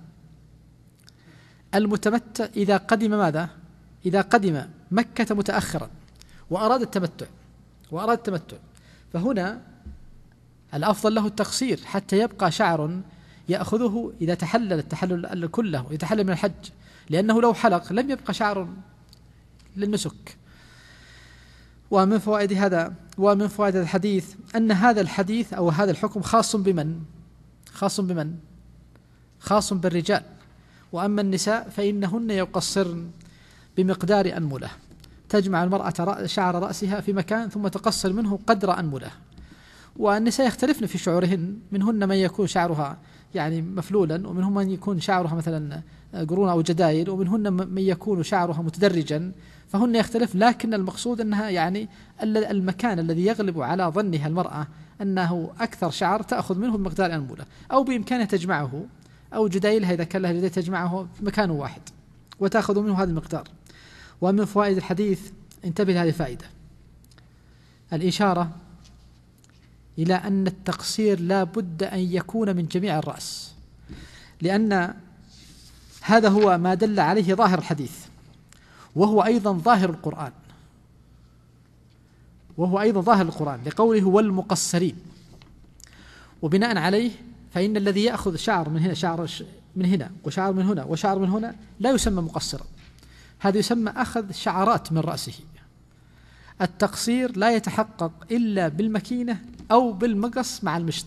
المتمتع إذا قدم ماذا؟ إذا قدم مكة متأخرا وأراد التمتع وأراد التمتع فهنا الأفضل له التقصير حتى يبقى شعر يأخذه إذا تحلل التحلل كله، يتحلل من الحج، لأنه لو حلق لم يبقى شعر للنسك. ومن فوائد هذا ومن فوائد الحديث أن هذا الحديث أو هذا الحكم خاص بمن؟ خاص بمن؟ خاص بالرجال، وأما النساء فإنهن يقصرن بمقدار أنملة، تجمع المرأة شعر رأسها في مكان ثم تقصر منه قدر أنملة. والنساء يختلفن في شعورهن، منهن من يكون شعرها يعني مفلولا، ومنهم من يكون شعرها مثلا قرون أو جدايل، ومنهن من يكون شعرها متدرجا، فهن يختلف. لكن المقصود أنها يعني المكان الذي يغلب على ظنها المرأة أنه أكثر شعر تأخذ منه بمقدار أنملة، أو بإمكانها تجمعه، أو جدايلها إذا كان لها جدايل تجمعه في مكان واحد وتأخذ منه هذا المقدار. ومن فوائد الحديث انتبه لهذه الفائدة، الإشارة إلى أن التقصير لا بد أن يكون من جميع الرأس، لأن هذا هو ما دل عليه ظاهر الحديث، وهو أيضا ظاهر القرآن وهو أيضا ظاهر القرآن لقوله والمقصرين. وبناء عليه فإن الذي يأخذ شعر من هنا شعر من هنا وشعر من هنا وشعر من هنا لا يسمى مقصرا، هذا يسمى أخذ شعرات من رأسه. التقصير لا يتحقق إلا بالمكينة أو بالمقص مع المشط،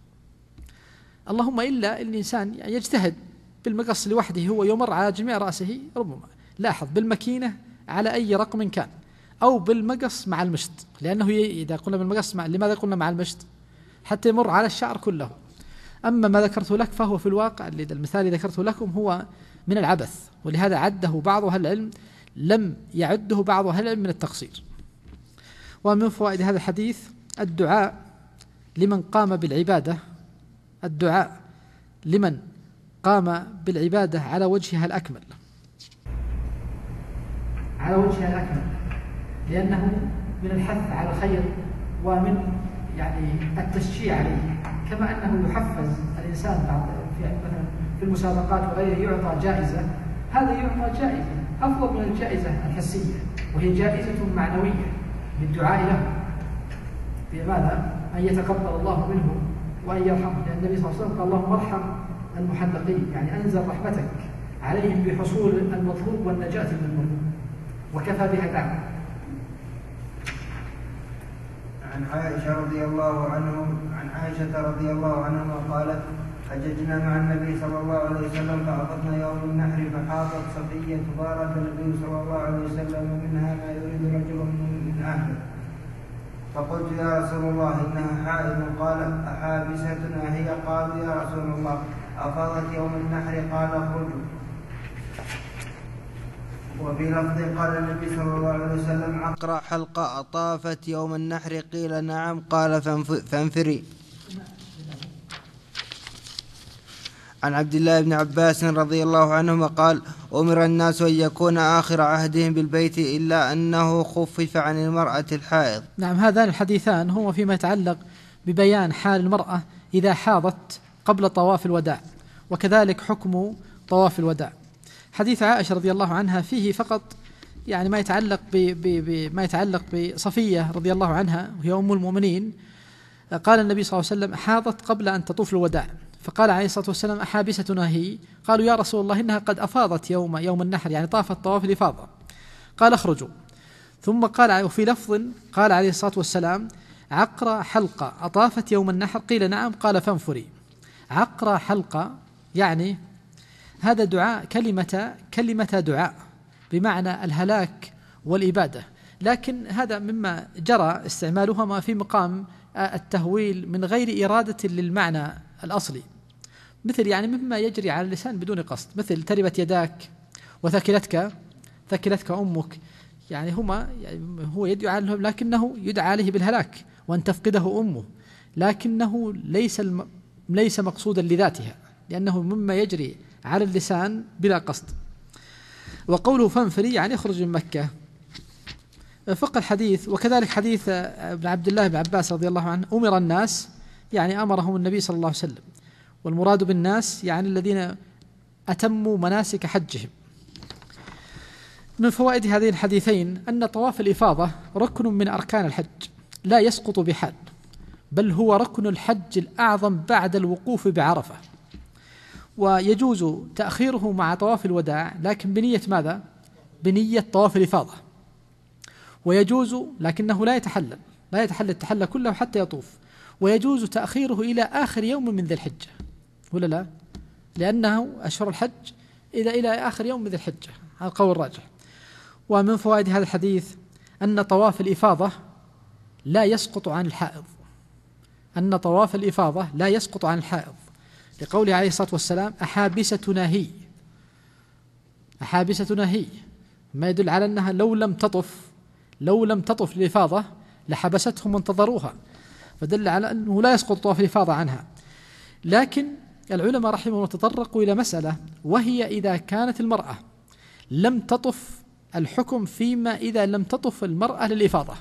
اللهم إلا الإنسان يجتهد بالمقص لوحده هو يمر على جميع رأسه، ربما لاحظ بالمكينة على أي رقم كان أو بالمقص مع المشط، لأنه إذا قلنا بالمقص مع لماذا قلنا مع المشط؟ حتى يمر على الشعر كله. أما ما ذكرته لك فهو في الواقع المثال الذي ذكرته لكم هو من العبث، ولهذا عده بعض أهل العلم، لم يعده بعض أهل العلم من التقصير. ومن فوائد هذا الحديث الدعاء لمن قام بالعبادة الدعاء لمن قام بالعبادة على وجهها الأكمل على وجهها الأكمل لأنه من الحث على الخير ومن يعني التشجيع عليه، كما أنه يحفز الإنسان بعض في مثلا في المسابقات وغيره يعطى جائزة، هذا يعطى جائزة أفضل من الجائزة الحسية، وهي جائزة معنوية بالدعاء له بماذا؟ أن يتقبل الله منه وأن يرحمه، لأن النبي صلى الله عليه وسلم قال اللهم ارحم المحلقين، يعني أنزل رحمتك عليهم بحصول المطلوب والنجاة من المطلوب، وكفى بها دعوة. عن عائشة رضي الله عنهم عن عائشة رضي الله عنها قالت: حججنا مع النبي صلى الله عليه وسلم فأفضنا يوم النحر فحاضت صفية فأراد النبي صلى الله عليه وسلم منها ما يريد رجل من أهله، فقلت يا رسول الله إنها حائض، قال أحابستنا هي؟ قالوا يا رسول الله أفاضت يوم النحر، قال اخرجوا. وفي لفظ قال النبي صلى الله عليه وسلم: عقرى حلقة أطافت يوم النحر؟ قيل نعم، قال فانفري. عن عبد الله بن عباس رضي الله عنهما قال: أمر الناس أن يكون آخر عهدهم بالبيت إلا أنه خفف عن المرأة الحائض. نعم، هذان الحديثان هو فيما يتعلق ببيان حال المرأة إذا حاضت قبل طواف الوداع، وكذلك حكم طواف الوداع. حديث عائشة رضي الله عنها فيه فقط يعني ما يتعلق بما يتعلق بصفية رضي الله عنها وهي أم المؤمنين. قال النبي صلى الله عليه وسلم: حاضت قبل أن تطوف الوداع، فقال عليه الصلاة والسلام: أحابستنا هي؟ قالوا يا رسول الله إنها قد أفاضت يوم يوم النحر، يعني طافت طواف الإفاضة. قال اخرجوا. ثم قال وفي لفظ قال عليه الصلاة والسلام: عقرى حلقة أطافت يوم النحر؟ قيل نعم، قال فانفري. عقرى حلقة يعني هذا دعاء، كلمة كلمة دعاء بمعنى الهلاك والإبادة، لكن هذا مما جرى استعمالهما في مقام التهويل من غير إرادة للمعنى الأصلي، مثل يعني مما يجري على اللسان بدون قصد، مثل تربت يداك وثكلتك ثكلتك أمك، يعني هما يعني هو يدعى لهم لكنه يدعى عليه بالهلاك وأن تفقده أمه، لكنه ليس الم... ليس مقصودا لذاتها، لأنه مما يجري على اللسان بلا قصد. وقوله فانفري يعني اخرج من مكة. فقه الحديث. وكذلك حديث ابن عبد الله بن عباس رضي الله عنه: أمر الناس، يعني أمرهم النبي صلى الله عليه وسلم، والمراد بالناس يعني الذين أتموا مناسك حجهم. من فوائد هذين الحديثين أن طواف الإفاضة ركن من أركان الحج لا يسقط بحال، بل هو ركن الحج الأعظم بعد الوقوف بعرفة، ويجوز تأخيره مع طواف الوداع لكن بنية ماذا؟ بنية طواف الإفاضة. ويجوز لكنه لا يتحلل لا يتحلل التحلل كله حتى يطوف، ويجوز تأخيره إلى آخر يوم من ذي الحجة، ولا لا؟ لأنه أشهر الحج إلى إلى آخر يوم من ذي الحجة، هذا القول الراجح. ومن فوائد هذا الحديث أن طواف الإفاضة لا يسقط عن الحائض أن طواف الإفاضة لا يسقط عن الحائض لقوله عليه الصلاة والسلام: أحابستنا هي أحابستنا هي ما يدل على أنها لو لم تطف لو لم تطف للإفاضة لحبستهم وانتظروها، فدل على أنه لا يسقط طواف الإفاضة عنها. لكن العلماء رحمهم الله تطرقوا إلى مسألة، وهي إذا كانت المرأة لم تطف، الحكم فيما إذا لم تطف المرأة للإفاضة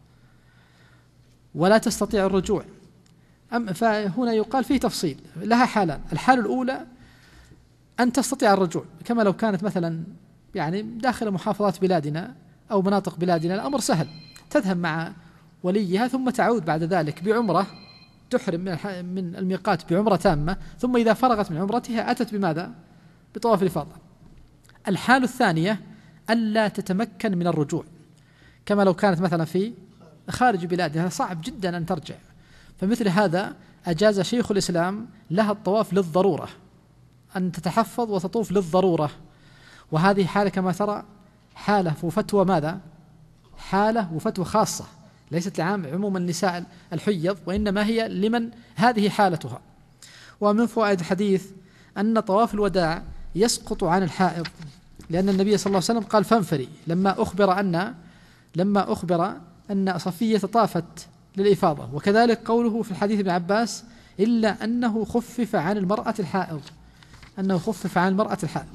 ولا تستطيع الرجوع. أم فهنا يقال فيه تفصيل، لها حالان: الحالة الأولى أن تستطيع الرجوع، كما لو كانت مثلا يعني داخل محافظات بلادنا أو مناطق بلادنا، الأمر سهل، تذهب مع وليها ثم تعود بعد ذلك بعمرة، تحرم من الميقات بعمرة تامة، ثم إذا فرغت من عمرتها أتت بماذا؟ بطواف الإفاضة. الحالة الثانية ألا تتمكن من الرجوع، كما لو كانت مثلا في خارج بلادها، صعب جدا أن ترجع، فمثل هذا أجاز شيخ الإسلام لها الطواف للضرورة، أن تتحفظ وتطوف للضرورة. وهذه حالة كما ترى حالة وفتوى ماذا؟ حالة وفتوى خاصة، ليست لعام عموم النساء الحيض، وإنما هي لمن هذه حالتها. ومن فوائد الحديث أن طواف الوداع يسقط عن الحائض، لأن النبي صلى الله عليه وسلم قال فانفري لما أخبر أن لما أخبر أن صفية طافت للإفاضة. وكذلك قوله في الحديث ابن عباس: إلا أنه خفف عن المرأة الحائض أنه خفف عن المرأة الحائض.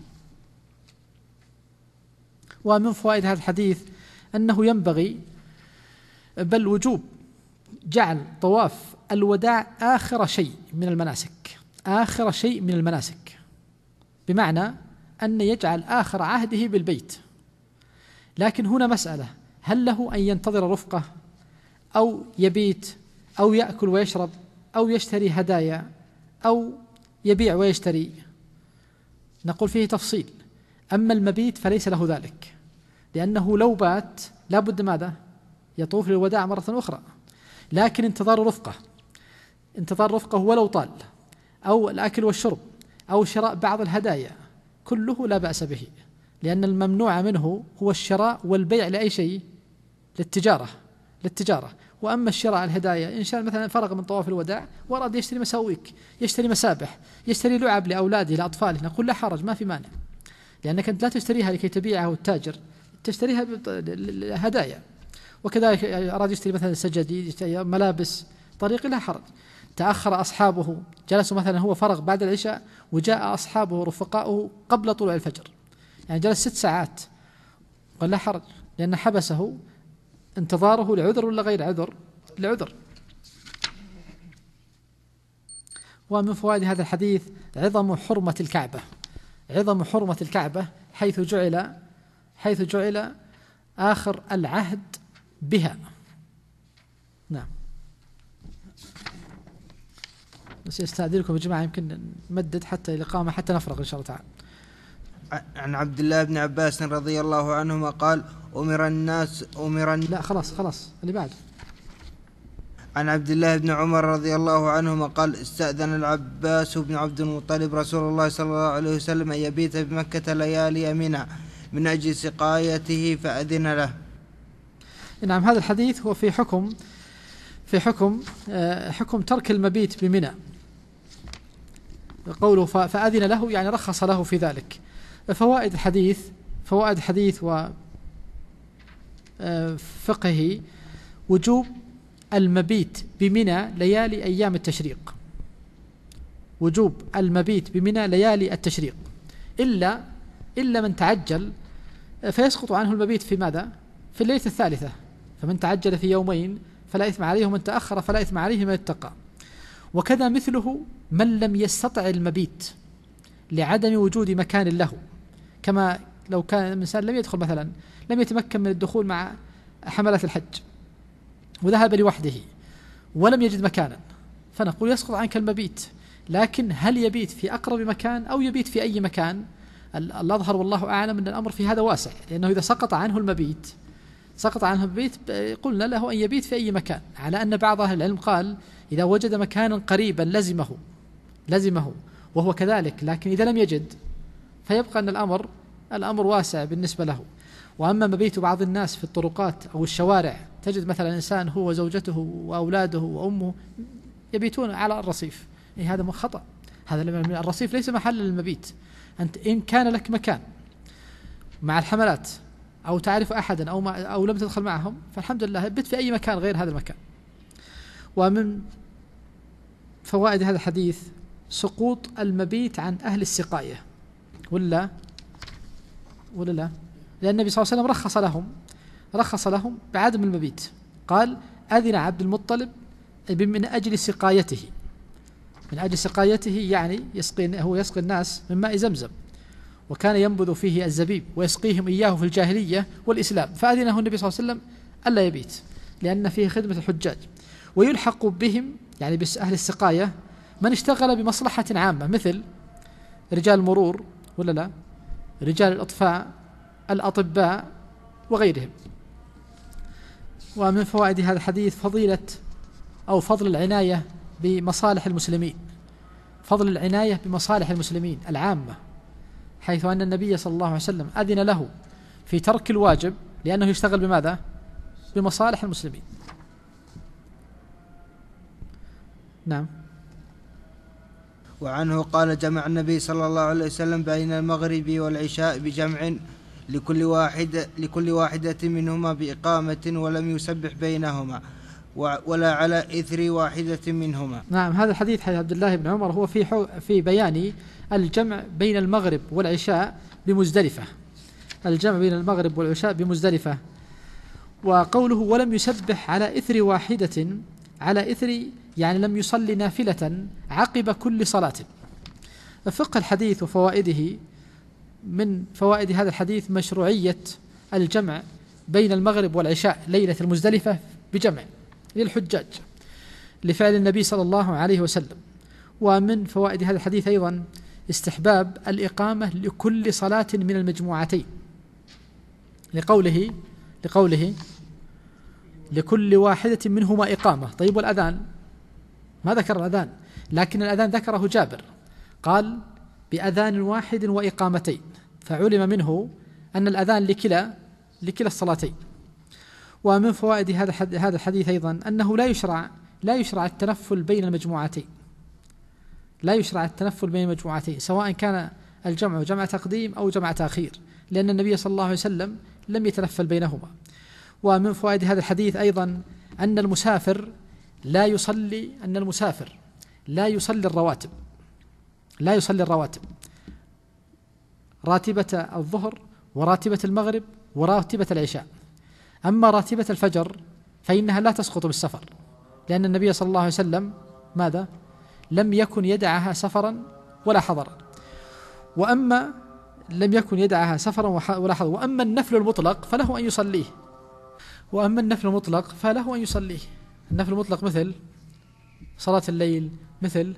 ومن فوائد هذا الحديث أنه ينبغي بل وجوب جعل طواف الوداع آخر شيء من المناسك، آخر شيء من المناسك، بمعنى أن يجعل آخر عهده بالبيت. لكن هنا مسألة، هل له أن ينتظر رفقة أو يبيت أو يأكل ويشرب أو يشتري هدايا أو يبيع ويشتري؟ نقول فيه تفصيل. أما المبيت فليس له ذلك، لأنه لو بات لا بد ماذا؟ يطوف للوداع مرة أخرى. لكن انتظار رفقة، انتظار رفقة ولو طال، أو الأكل والشرب أو شراء بعض الهدايا، كله لا بأس به، لأن الممنوع منه هو الشراء والبيع لأي شيء، للتجارة للتجارة. وأما الشراء الهدايا، إن شاء مثلا فرغ من طواف الوداع وأراد يشتري مساويك، يشتري مسابح، يشتري لعب لأولاده لأطفاله، نقول لا حرج، ما في مانع، لأنك أنت لا تشتريها لكي تبيعها والتاجر، تشتريها هدايا. وكذلك أراد يشتري مثلا سجاديد، ملابس، طريق، لا حرج. تأخر أصحابه، جلسوا مثلا، هو فرغ بعد العشاء وجاء أصحابه رفقاؤه قبل طلوع الفجر، يعني جلس ست ساعات، قال لا حرج، لأن حبسه انتظاره لعذر ولا غير عذر؟ لعذر. ومن فوائد هذا الحديث عظم حرمة الكعبة، عظم حرمة الكعبة، حيث جعل حيث جعل آخر العهد بها. نعم. بس استأذنكم يا جماعة، يمكن نمدد حتى الإقامة حتى نفرغ إن شاء الله تعالى. عن عبد الله بن عباس رضي الله عنهما قال: أمر الناس أمر لا خلاص خلاص اللي بعد. عن عبد الله بن عمر رضي الله عنهما قال: استأذن العباس بن عبد المطلب رسول الله صلى الله عليه وسلم أن يبيت بمكة ليالي منى من أجل سقايته فأذن له. نعم. هذا الحديث هو في حكم في حكم حكم ترك المبيت بمنى. قوله فأذن له يعني رخص له في ذلك. فوائد الحديث فوائد الحديث وفقه: وجوب المبيت بمنى ليالي أيام التشريق، وجوب المبيت بمنى ليالي التشريق، إلا إلا من تعجل فيسقط عنه المبيت في ماذا؟ في الليلة الثالثة. فمن تعجل في يومين فلا إثم عليه، ومن تأخر فلا إثم عليه من اتقى. وكذا مثله من لم يستطع المبيت لعدم وجود مكان له، كما لو كان الإنسان لم يدخل مثلا، لم يتمكن من الدخول مع حملات الحج وذهب لوحده ولم يجد مكانا، فنقول يسقط عنك المبيت. لكن هل يبيت في أقرب مكان أو يبيت في أي مكان؟ الأظهر والله أعلم أن الأمر في هذا واسع، لأنه إذا سقط عنه المبيت سقط عنه المبيت قلنا له أن يبيت في أي مكان، على أن بعض أهل العلم قال إذا وجد مكانا قريبا لزمه لزمه وهو كذلك، لكن إذا لم يجد فيبقى أن الأمر الأمر واسع بالنسبة له. وأما مبيت بعض الناس في الطرقات أو الشوارع، تجد مثلا إنسان هو وزوجته وأولاده وأمه يبيتون على الرصيف، إيه هذا خطأ. هذا الرصيف ليس محل للمبيت. أنت إن كان لك مكان مع الحملات أو تعرف أحدا أو, ما أو لم تدخل معهم فالحمد لله، بت في أي مكان غير هذا المكان. ومن فوائد هذا الحديث سقوط المبيت عن أهل السقاية، ولا ولا لا؟ لأن النبي صلى الله عليه وسلم رخص لهم رخص لهم بعدم المبيت، قال: أذن عبد المطلب من أجل سقايته، من أجل سقايته يعني يسقي، هو يسقي الناس من ماء زمزم، وكان ينبذ فيه الزبيب ويسقيهم إياه في الجاهلية والإسلام، فأذنه النبي صلى الله عليه وسلم ألا يبيت لأن فيه خدمة الحجاج. ويلحق بهم يعني بأهل السقاية من اشتغل بمصلحة عامة، مثل رجال المرور ولا لا، رجال الإطفاء، الأطباء وغيرهم. ومن فوائد هذا الحديث فضيلة أو فضل العناية بمصالح المسلمين، فضل العناية بمصالح المسلمين العامة، حيث أن النبي صلى الله عليه وسلم أذن له في ترك الواجب لأنه يشتغل بماذا؟ بمصالح المسلمين. نعم. وعنه قال: جمع النبي صلى الله عليه وسلم بين المغرب والعشاء بجمع لكل واحد لكل واحدة منهما بإقامة، ولم يسبح بينهما ولا على إثر واحدة منهما. نعم. هذا الحديث حديث عبد الله بن عمر هو في في بيان الجمع بين المغرب والعشاء بمزدلفة، الجمع بين المغرب والعشاء بمزدلفة. وقوله ولم يسبح على إثر واحدة، على إثر يعني لم يصلي نافلة عقب كل صلاة. فقه الحديث وفوائده: من فوائد هذا الحديث مشروعية الجمع بين المغرب والعشاء ليلة المزدلفة بجمع للحجاج لفعل النبي صلى الله عليه وسلم. ومن فوائد هذا الحديث أيضا استحباب الإقامة لكل صلاة من المجموعتين، لقوله لقوله لكل واحدة منهما إقامة. طيب والأذان ما ذكر الأذان، لكن الأذان ذكره جابر، قال بأذان واحد وإقامتين، فعلم منه أن الأذان لكلا لكلا الصلاتين. ومن فوائد هذا هذا الحديث أيضا أنه لا يشرع لا يشرع التنفل بين المجموعتين، لا يشرع التنفل بين المجموعتين سواء كان الجمع جمع تقديم أو جمع تأخير، لأن النبي صلى الله عليه وسلم لم يتنفل بينهما. ومن فوائد هذا الحديث أيضا أن المسافر لا يصلي أن المسافر لا يصلي الرواتب لا يصلي الرواتب راتبة الظهر وراتبة المغرب وراتبة العشاء. أما راتبة الفجر فإنها لا تسقط بالسفر، لأن النبي صلى الله عليه وسلم ماذا؟ لم يكن يدعها سفرا ولا حضرا. وأما لم يكن يدعها سفرا ولا حضرا. وأما النفل المطلق فله أن يصليه وأما النفل المطلق فله أن يصليه. النفل المطلق مثل صلاة الليل، مثل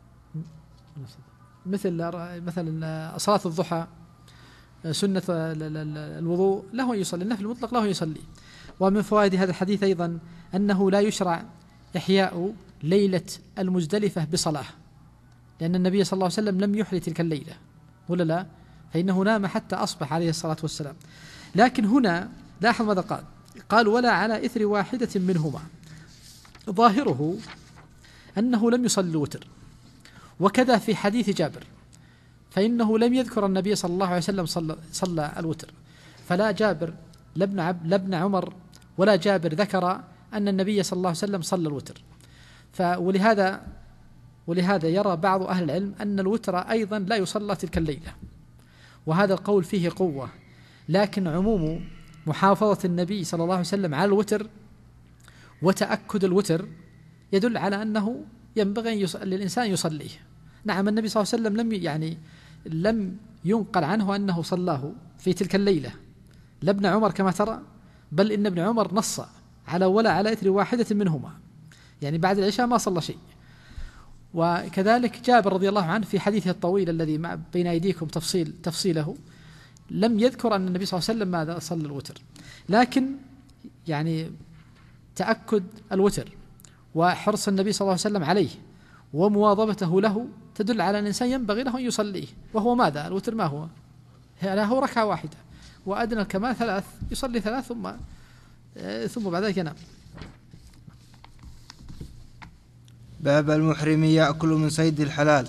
مثل مثلا صلاة الضحى، سنة الوضوء، له أن يصلي. النفل المطلق له أن يصلي. ومن فوائد هذا الحديث أيضا أنه لا يشرع إحياء ليلة المزدلفة بصلاة، لأن النبي صلى الله عليه وسلم لم يحيي تلك الليلة، ولا لا؟ فإنه نام حتى أصبح عليه الصلاة والسلام. لكن هنا لاحظ ماذا قال، قال ولا على إثر واحدة منهما، ظاهره أنه لم يصلي الوتر. وكذا في حديث جابر، فإنه لم يذكر النبي صلى الله عليه وسلم صلى, صلى الوتر، فلا جابر لابن, عب لابن عمر ولا جابر ذكر أن النبي صلى الله عليه وسلم صلى الوتر. ولهذا ولهذا يرى بعض أهل العلم أن الوتر أيضا لا يصلى تلك الليلة، وهذا القول فيه قوة. لكن عموم محافظة النبي صلى الله عليه وسلم على الوتر وتأكد الوتر يدل على أنه ينبغي للإنسان يصليه. نعم النبي صلى الله عليه وسلم لم يعني لم ينقل عنه أنه صلاه في تلك الليلة، لا ابن عمر كما ترى، بل إن ابن عمر نص على ولا على إثر واحدة منهما، يعني بعد العشاء ما صلى شيء. وكذلك جابر رضي الله عنه في حديثه الطويل الذي بين أيديكم تفصيل تفصيله لم يذكر أن النبي صلى الله عليه وسلم ماذا صلى الوتر. لكن يعني تأكد الوتر وحرص النبي صلى الله عليه وسلم عليه ومواظبته له تدل على أن الإنسان ينبغي له أن يصليه. وهو ماذا؟ الوتر ما هو؟ له ركعة واحدة، وأدنى الكمال ثلاث، يصلي ثلاث ثم ثم بعد ذلك ينام. باب المحرم يأكل من صيد الحلال.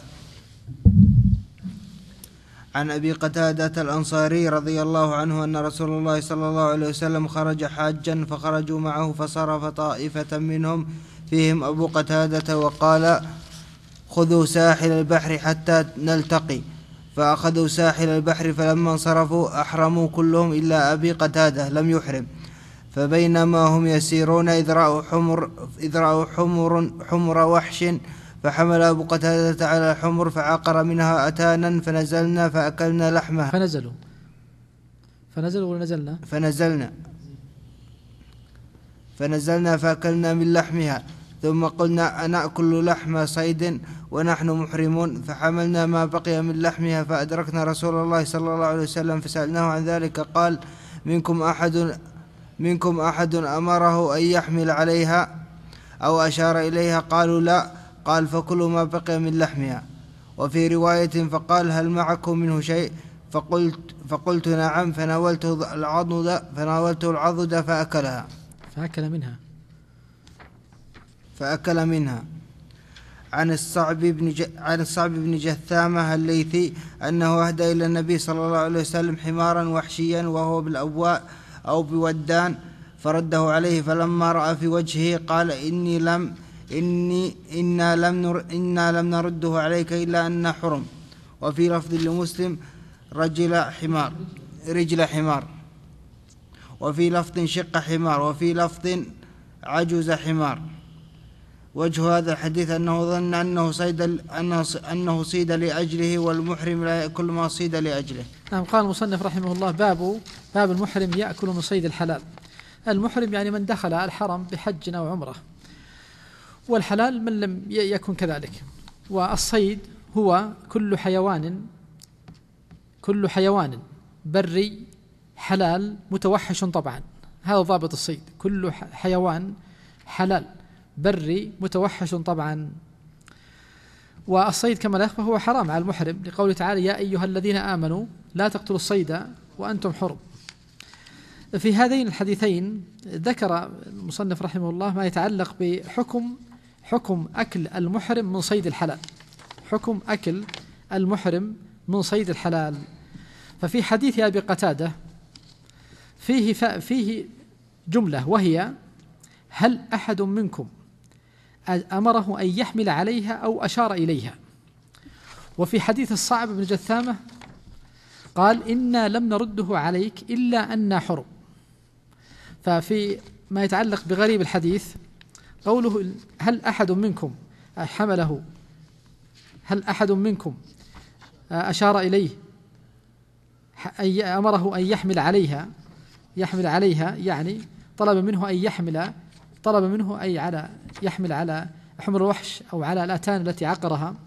عن أبي قتادة الأنصاري رضي الله عنه أن رسول الله صلى الله عليه وسلم خرج حاجا فخرجوا معه فصرف طائفة منهم فيهم أبو قتادة وقال خذوا ساحل البحر حتى نلتقي، فأخذوا ساحل البحر فلما انصرفوا أحرموا كلهم إلا أبي قتادة لم يحرم. فبينما هم يسيرون إذ رأوا حمر, إذ رأوا حمر, حمر وحش فحمل أبو قتادة على الحمر فعقر منها أتانا فنزلنا فأكلنا لحمها فنزلوا فنزلوا ونزلنا فنزلنا فنزلنا فأكلنا من لحمها ثم قلنا أنأكل لحم صيد ونحن محرمون، فحملنا ما بقي من لحمها فأدركنا رسول الله صلى الله عليه وسلم فسألناه عن ذلك قال منكم أحد منكم أحد أمره أن يحمل عليها أو أشار إليها؟ قالوا لا. قال فكلوا ما بقي من لحمها. وفي رواية فقال هل معكم منه شيء؟ فقلت, فقلت نعم، فناولته العضد فناولته العضد فأكلها فأكل منها فأكل منها. عن الصعب بن ج... عن الصعب بن جثامة الليثي أنه أهدى إلى النبي صلى الله عليه وسلم حمارا وحشيا وهو بالأبواء أو بودان فرده عليه، فلما رأى في وجهه قال إني لم إني إنا لم نر إنا لم نرده عليك إلا أن حرم. وفي لفظ لمسلم رجل حمار رجل حمار. وفي لفظ شق حمار، وفي لفظ عجز حمار. وجه هذا الحديث أنه ظن أنه صيد أنه صيد لأجله، والمحرم لا يأكل ما صيد لأجله. نعم. قال المصنف رحمه الله: باب باب المحرم يأكل من صيد الحلال. المحرم يعني من دخل الحرم بحج أو عمرة، والحلال من لم يكن كذلك. والصيد هو كل حيوان كل حيوان بري حلال متوحش طبعا، هذا ضابط الصيد: كل حيوان حلال بري متوحش طبعا. والصيد كما لا يخفى هو حرام على المحرم، لقوله تعالى: يا أيها الذين آمنوا لا تقتلوا الصيد وأنتم حرم. في هذين الحديثين ذكر المصنف رحمه الله ما يتعلق بحكم حكم أكل المحرم من صيد الحلال، حكم أكل المحرم من صيد الحلال. ففي حديث أبي قتادة فيه فيه جملة، وهي: هل أحد منكم أمره أن يحمل عليها أو أشار إليها؟ وفي حديث الصعب بن جثامة قال: إنا لم نرده عليك إلا أننا حرم. ففي ما يتعلق بغريب الحديث قوله: هل أحد منكم حمله هل أحد منكم أشار إليه أمره أن يحمل عليها يحمل عليها يعني طلب منه أن يحمل طلب منه أي على يحمل على حمر الوحش أو على الآتان التي عقرها،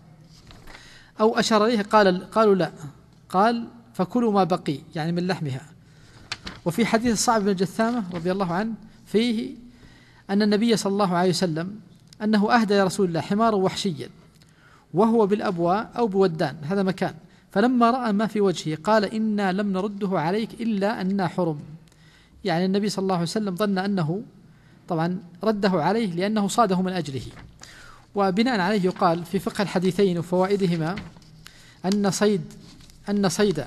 أو أشار إليها قال قالوا لا، قال: فكلوا ما بقي يعني من لحمها. وفي حديث الصعب بن جثامة رضي الله عنه فيه أن النبي صلى الله عليه وسلم أنه أهدى يا رسول الله حمارا وحشيا وهو بالأبواء أو بودان، هذا مكان، فلما رأى ما في وجهه قال: إنا لم نرده عليك إلا أننا حرم. يعني النبي صلى الله عليه وسلم ظن أنه طبعا رده عليه لأنه صاده من أجله. وبناء عليه يقال في فقه الحديثين وفوائدهما أن صيد أن صيد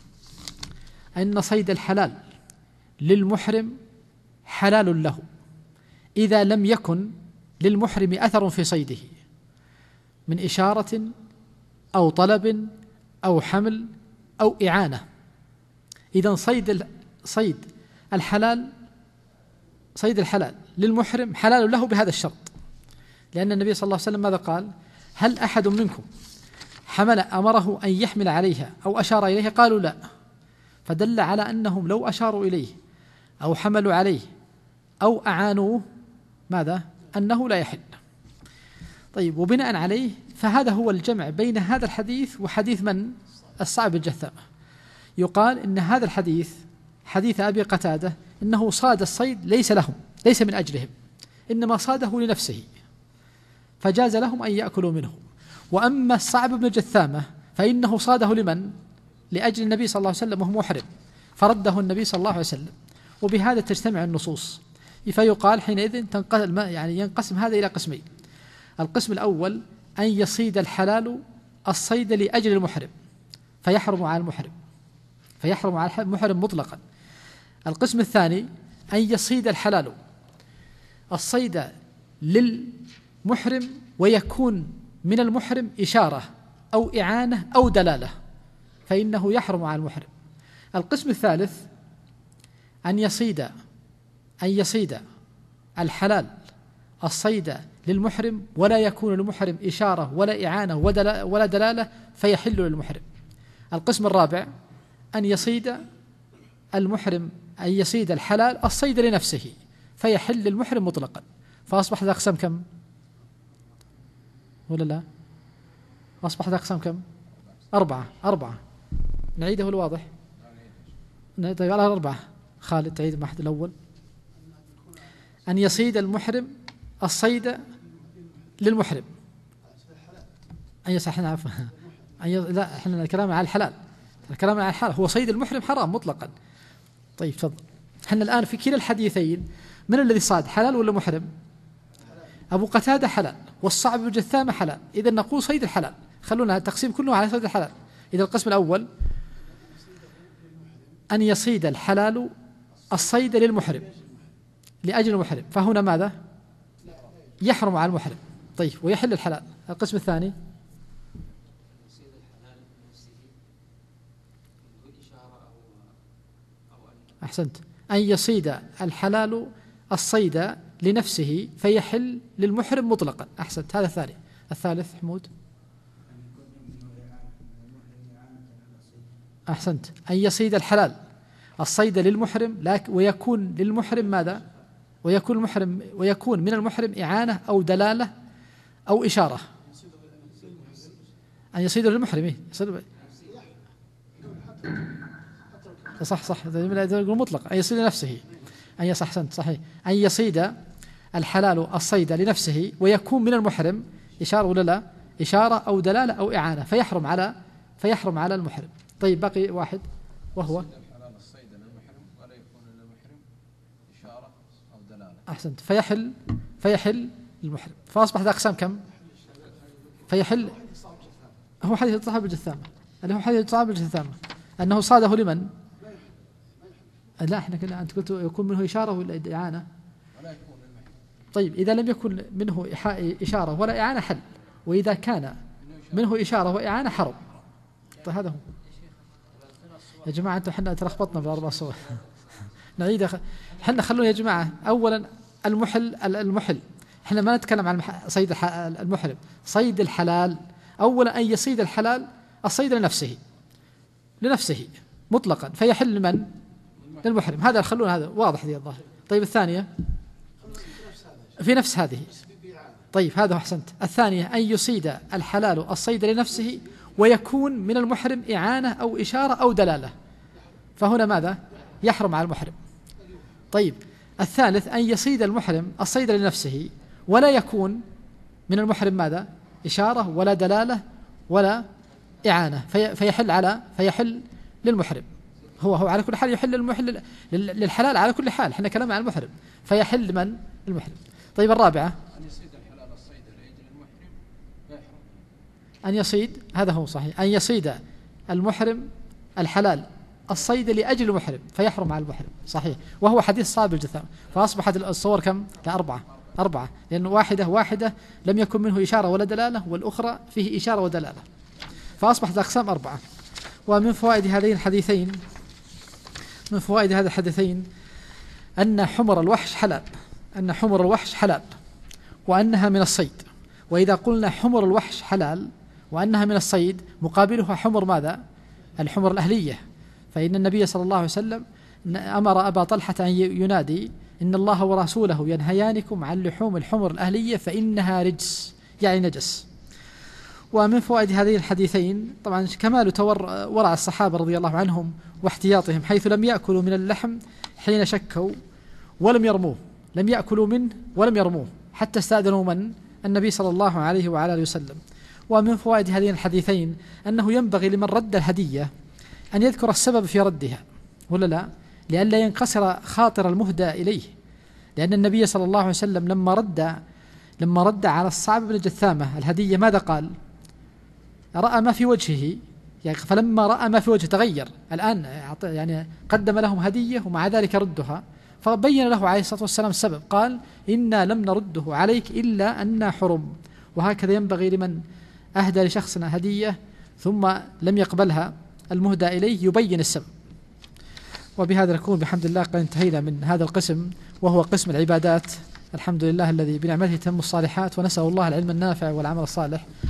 أن صيد الحلال للمحرم حلال له إذا لم يكن للمحرم أثر في صيده من إشارة أو طلب أو حمل أو إعانة. إذن صيد صيد الحلال صيد الحلال للمحرم حلال له بهذا الشرط، لأن النبي صلى الله عليه وسلم ماذا قال؟ هل أحد منكم حمل أمره أن يحمل عليها أو أشار إليها؟ قالوا لا، فدل على أنهم لو أشاروا إليه أو حملوا عليه أو أعانوه ماذا؟ أنه لا يحل. طيب، وبناء عليه فهذا هو الجمع بين هذا الحديث وحديث من؟ الصعب بن جثامة. يقال إن هذا الحديث حديث أبي قتادة إنه صاد الصيد ليس لهم، ليس من أجلهم، إنما صاده لنفسه فجاز لهم أن يأكلوا منه. وأما الصعب بن جثامة فإنه صاده لمن؟ لأجل النبي صلى الله عليه وسلم وهو محرم، فرده النبي صلى الله عليه وسلم. وبهذا تجتمع النصوص، فيقال حينئذ تنقسم يعني ينقسم هذا إلى قسمين: القسم الأول أن يصيد الحلال الصيد لأجل المحرم فيحرم على المحرم فيحرم على المحرم مطلقا. القسم الثاني أن يصيد الحلال الصيد للمحرم ويكون من المحرم إشارة أو إعانة أو دلالة فإنه يحرم على المحرم. القسم الثالث أن يصيد أن يصيد الحلال الصيد للمحرم ولا يكون للمحرم إشارة ولا إعانة ولا دلالة فيحل للمحرم. القسم الرابع أن يصيد المحرم أن يصيد الحلال الصيد لنفسه فيحل للمحرم مطلقا. فأصبحت الأقسام كم؟ ولا لا؟ أصبحت الأقسام كم؟ أربعة أربعة نعيده الواضح؟ طيب على أربعة. خالد تعيد المحد الأول. أن يصيد المحرم الصيد للمحرم أن يصحنا عفوا أن ي... لا احنا الكلام على الحلال، الكلام على الحلال هو صيد المحرم حرام مطلقا. طيب تفضل. احنا الآن في كلا الحديثين من الذي صاد، حلال ولا محرم؟ أبو قتادة حلال والصعب بن جثامة حلال، إذا نقول صيد الحلال. خلونا التقسيم كله على صيد الحلال. إذا القسم الأول أن يصيد الحلال الصيد للمحرم لأجل المحرم فهنا ماذا؟ يحرم على المحرم. طيب، ويحل الحلال. القسم الثاني أحسنت أن يصيد الحلال الصيد لنفسه فيحل للمحرم مطلقا. أحسنت، هذا الثاني. الثالث حمود. أحسنت، أن يصيد الحلال الصيد للمحرم لكن ويكون للمحرم ماذا؟ ويكون المحرم ويكون من المحرم إعانة أو دلالة أو إشارة. أن يصيد للمحرم يصيد صح صح يقول مطلق. أن يصيد لنفسه أن يصح أحسنت صحيح أن يصيد الحلال الصيد لنفسه ويكون من المحرم إشارة ولا لا؟ إشارة أو دلالة أو إعانة فيحرم على فيحرم على المحرم. طيب بقي واحد وهو الصيد للمحرم ولا يكون للمحرم إشارة أو دلالة. أحسنت، فيحل فيحل المحرم. فأصبحت أقسام كم؟ فيحل هو حديث الإطعام بالجثامة اللي هو حديث الإطعام بالجثامة أنه صاده لمن؟ لا احنا كنا أنت قلت يكون منه إشارة ولا إعانة؟ ولا يكون للمحرم. طيب إذا لم يكن منه إشارة ولا إعانة حل، وإذا كان منه إشارة وإعانة حرم. طيب هذا هو يا جماعة. أنتم حنا تلخبطنا بالأربع صور نعيد. حنا خلونا يا جماعة أولا المحل المحل حنا ما نتكلم عن صيد المحرم. صيد الحلال أولا أن يصيد الحلال الصيد لنفسه لنفسه مطلقا فيحل من؟ للمحرم. هذا خلونا هذا واضح ذي الظاهر. طيب الثانية في نفس هذه. طيب هذا أحسنت. الثانية أن يصيد الحلال الصيد لنفسه ويكون من المحرم إعانة أو إشارة أو دلالة، فهنا ماذا؟ يحرم على المحرم. طيب الثالث أن يصيد المحرم الصيد لنفسه ولا يكون من المحرم ماذا؟ إشارة ولا دلالة ولا إعانة في فيحل على فيحل للمحرم. هو هو على كل حال يحل للمحل للحلال على كل حال. احنا كلام عن المحرم فيحل من؟ المحرم. طيب الرابعة أن يصيد الحلال الصيد لأجل المحرم فيحرم. أن يصيد هذا هو صحيح أن يصيد المحرم الحلال الصيد لأجل المحرم فيحرم على المحرم صحيح، وهو حديث صعب الجثام. فأصبحت الصور كم؟ لا أربعة أربعة لأن واحدة واحدة لم يكن منه إشارة ولا دلالة والأخرى فيه إشارة ودلالة، فأصبحت الأقسام أربعة. ومن فوائد هذين الحديثين من فوائد هذا الحديثين أن حمر الوحش حلال أن حمر الوحش حلال وأنها من الصيد. وإذا قلنا حمر الوحش حلال وأنها من الصيد مقابلها حمر ماذا؟ الحمر الأهلية. فإن النبي صلى الله عليه وسلم أمر أبا طلحة أن ينادي إن الله ورسوله ينهيانكم عن لحوم الحمر الأهلية فإنها رجس يعني نجس. ومن فوائد هذين الحديثين طبعا كمال ورع الصحابة رضي الله عنهم واحتياطهم حيث لم يأكلوا من اللحم حين شكوا ولم يرموه لم يأكلوا منه ولم يرموه حتى استأذنوا من؟ النبي صلى الله عليه وعلى آله وسلم. ومن فوائد هذين الحديثين أنه ينبغي لمن رد الهدية أن يذكر السبب في ردها ولا لا، لئلا ينقصر خاطر المهدى إليه، لأن النبي صلى الله عليه وسلم لما رد لما رد على الصعب بن جثامة الهدية ماذا قال؟ رأى ما في وجهه يعني فلما رأى ما في وجهه تغير الآن يعني قدم لهم هدية ومع ذلك ردها، فبين له عليه الصلاة والسلام السبب قال إنا لم نرده عليك إلا أننا حرم. وهكذا ينبغي لمن أهدى لشخصنا هدية ثم لم يقبلها المهدى إليه يبين السبب. وبهذا نكون بحمد الله قد انتهينا من هذا القسم وهو قسم العبادات. الحمد لله الذي بنعمته تتم الصالحات، ونسأل الله العلم النافع والعمل الصالح.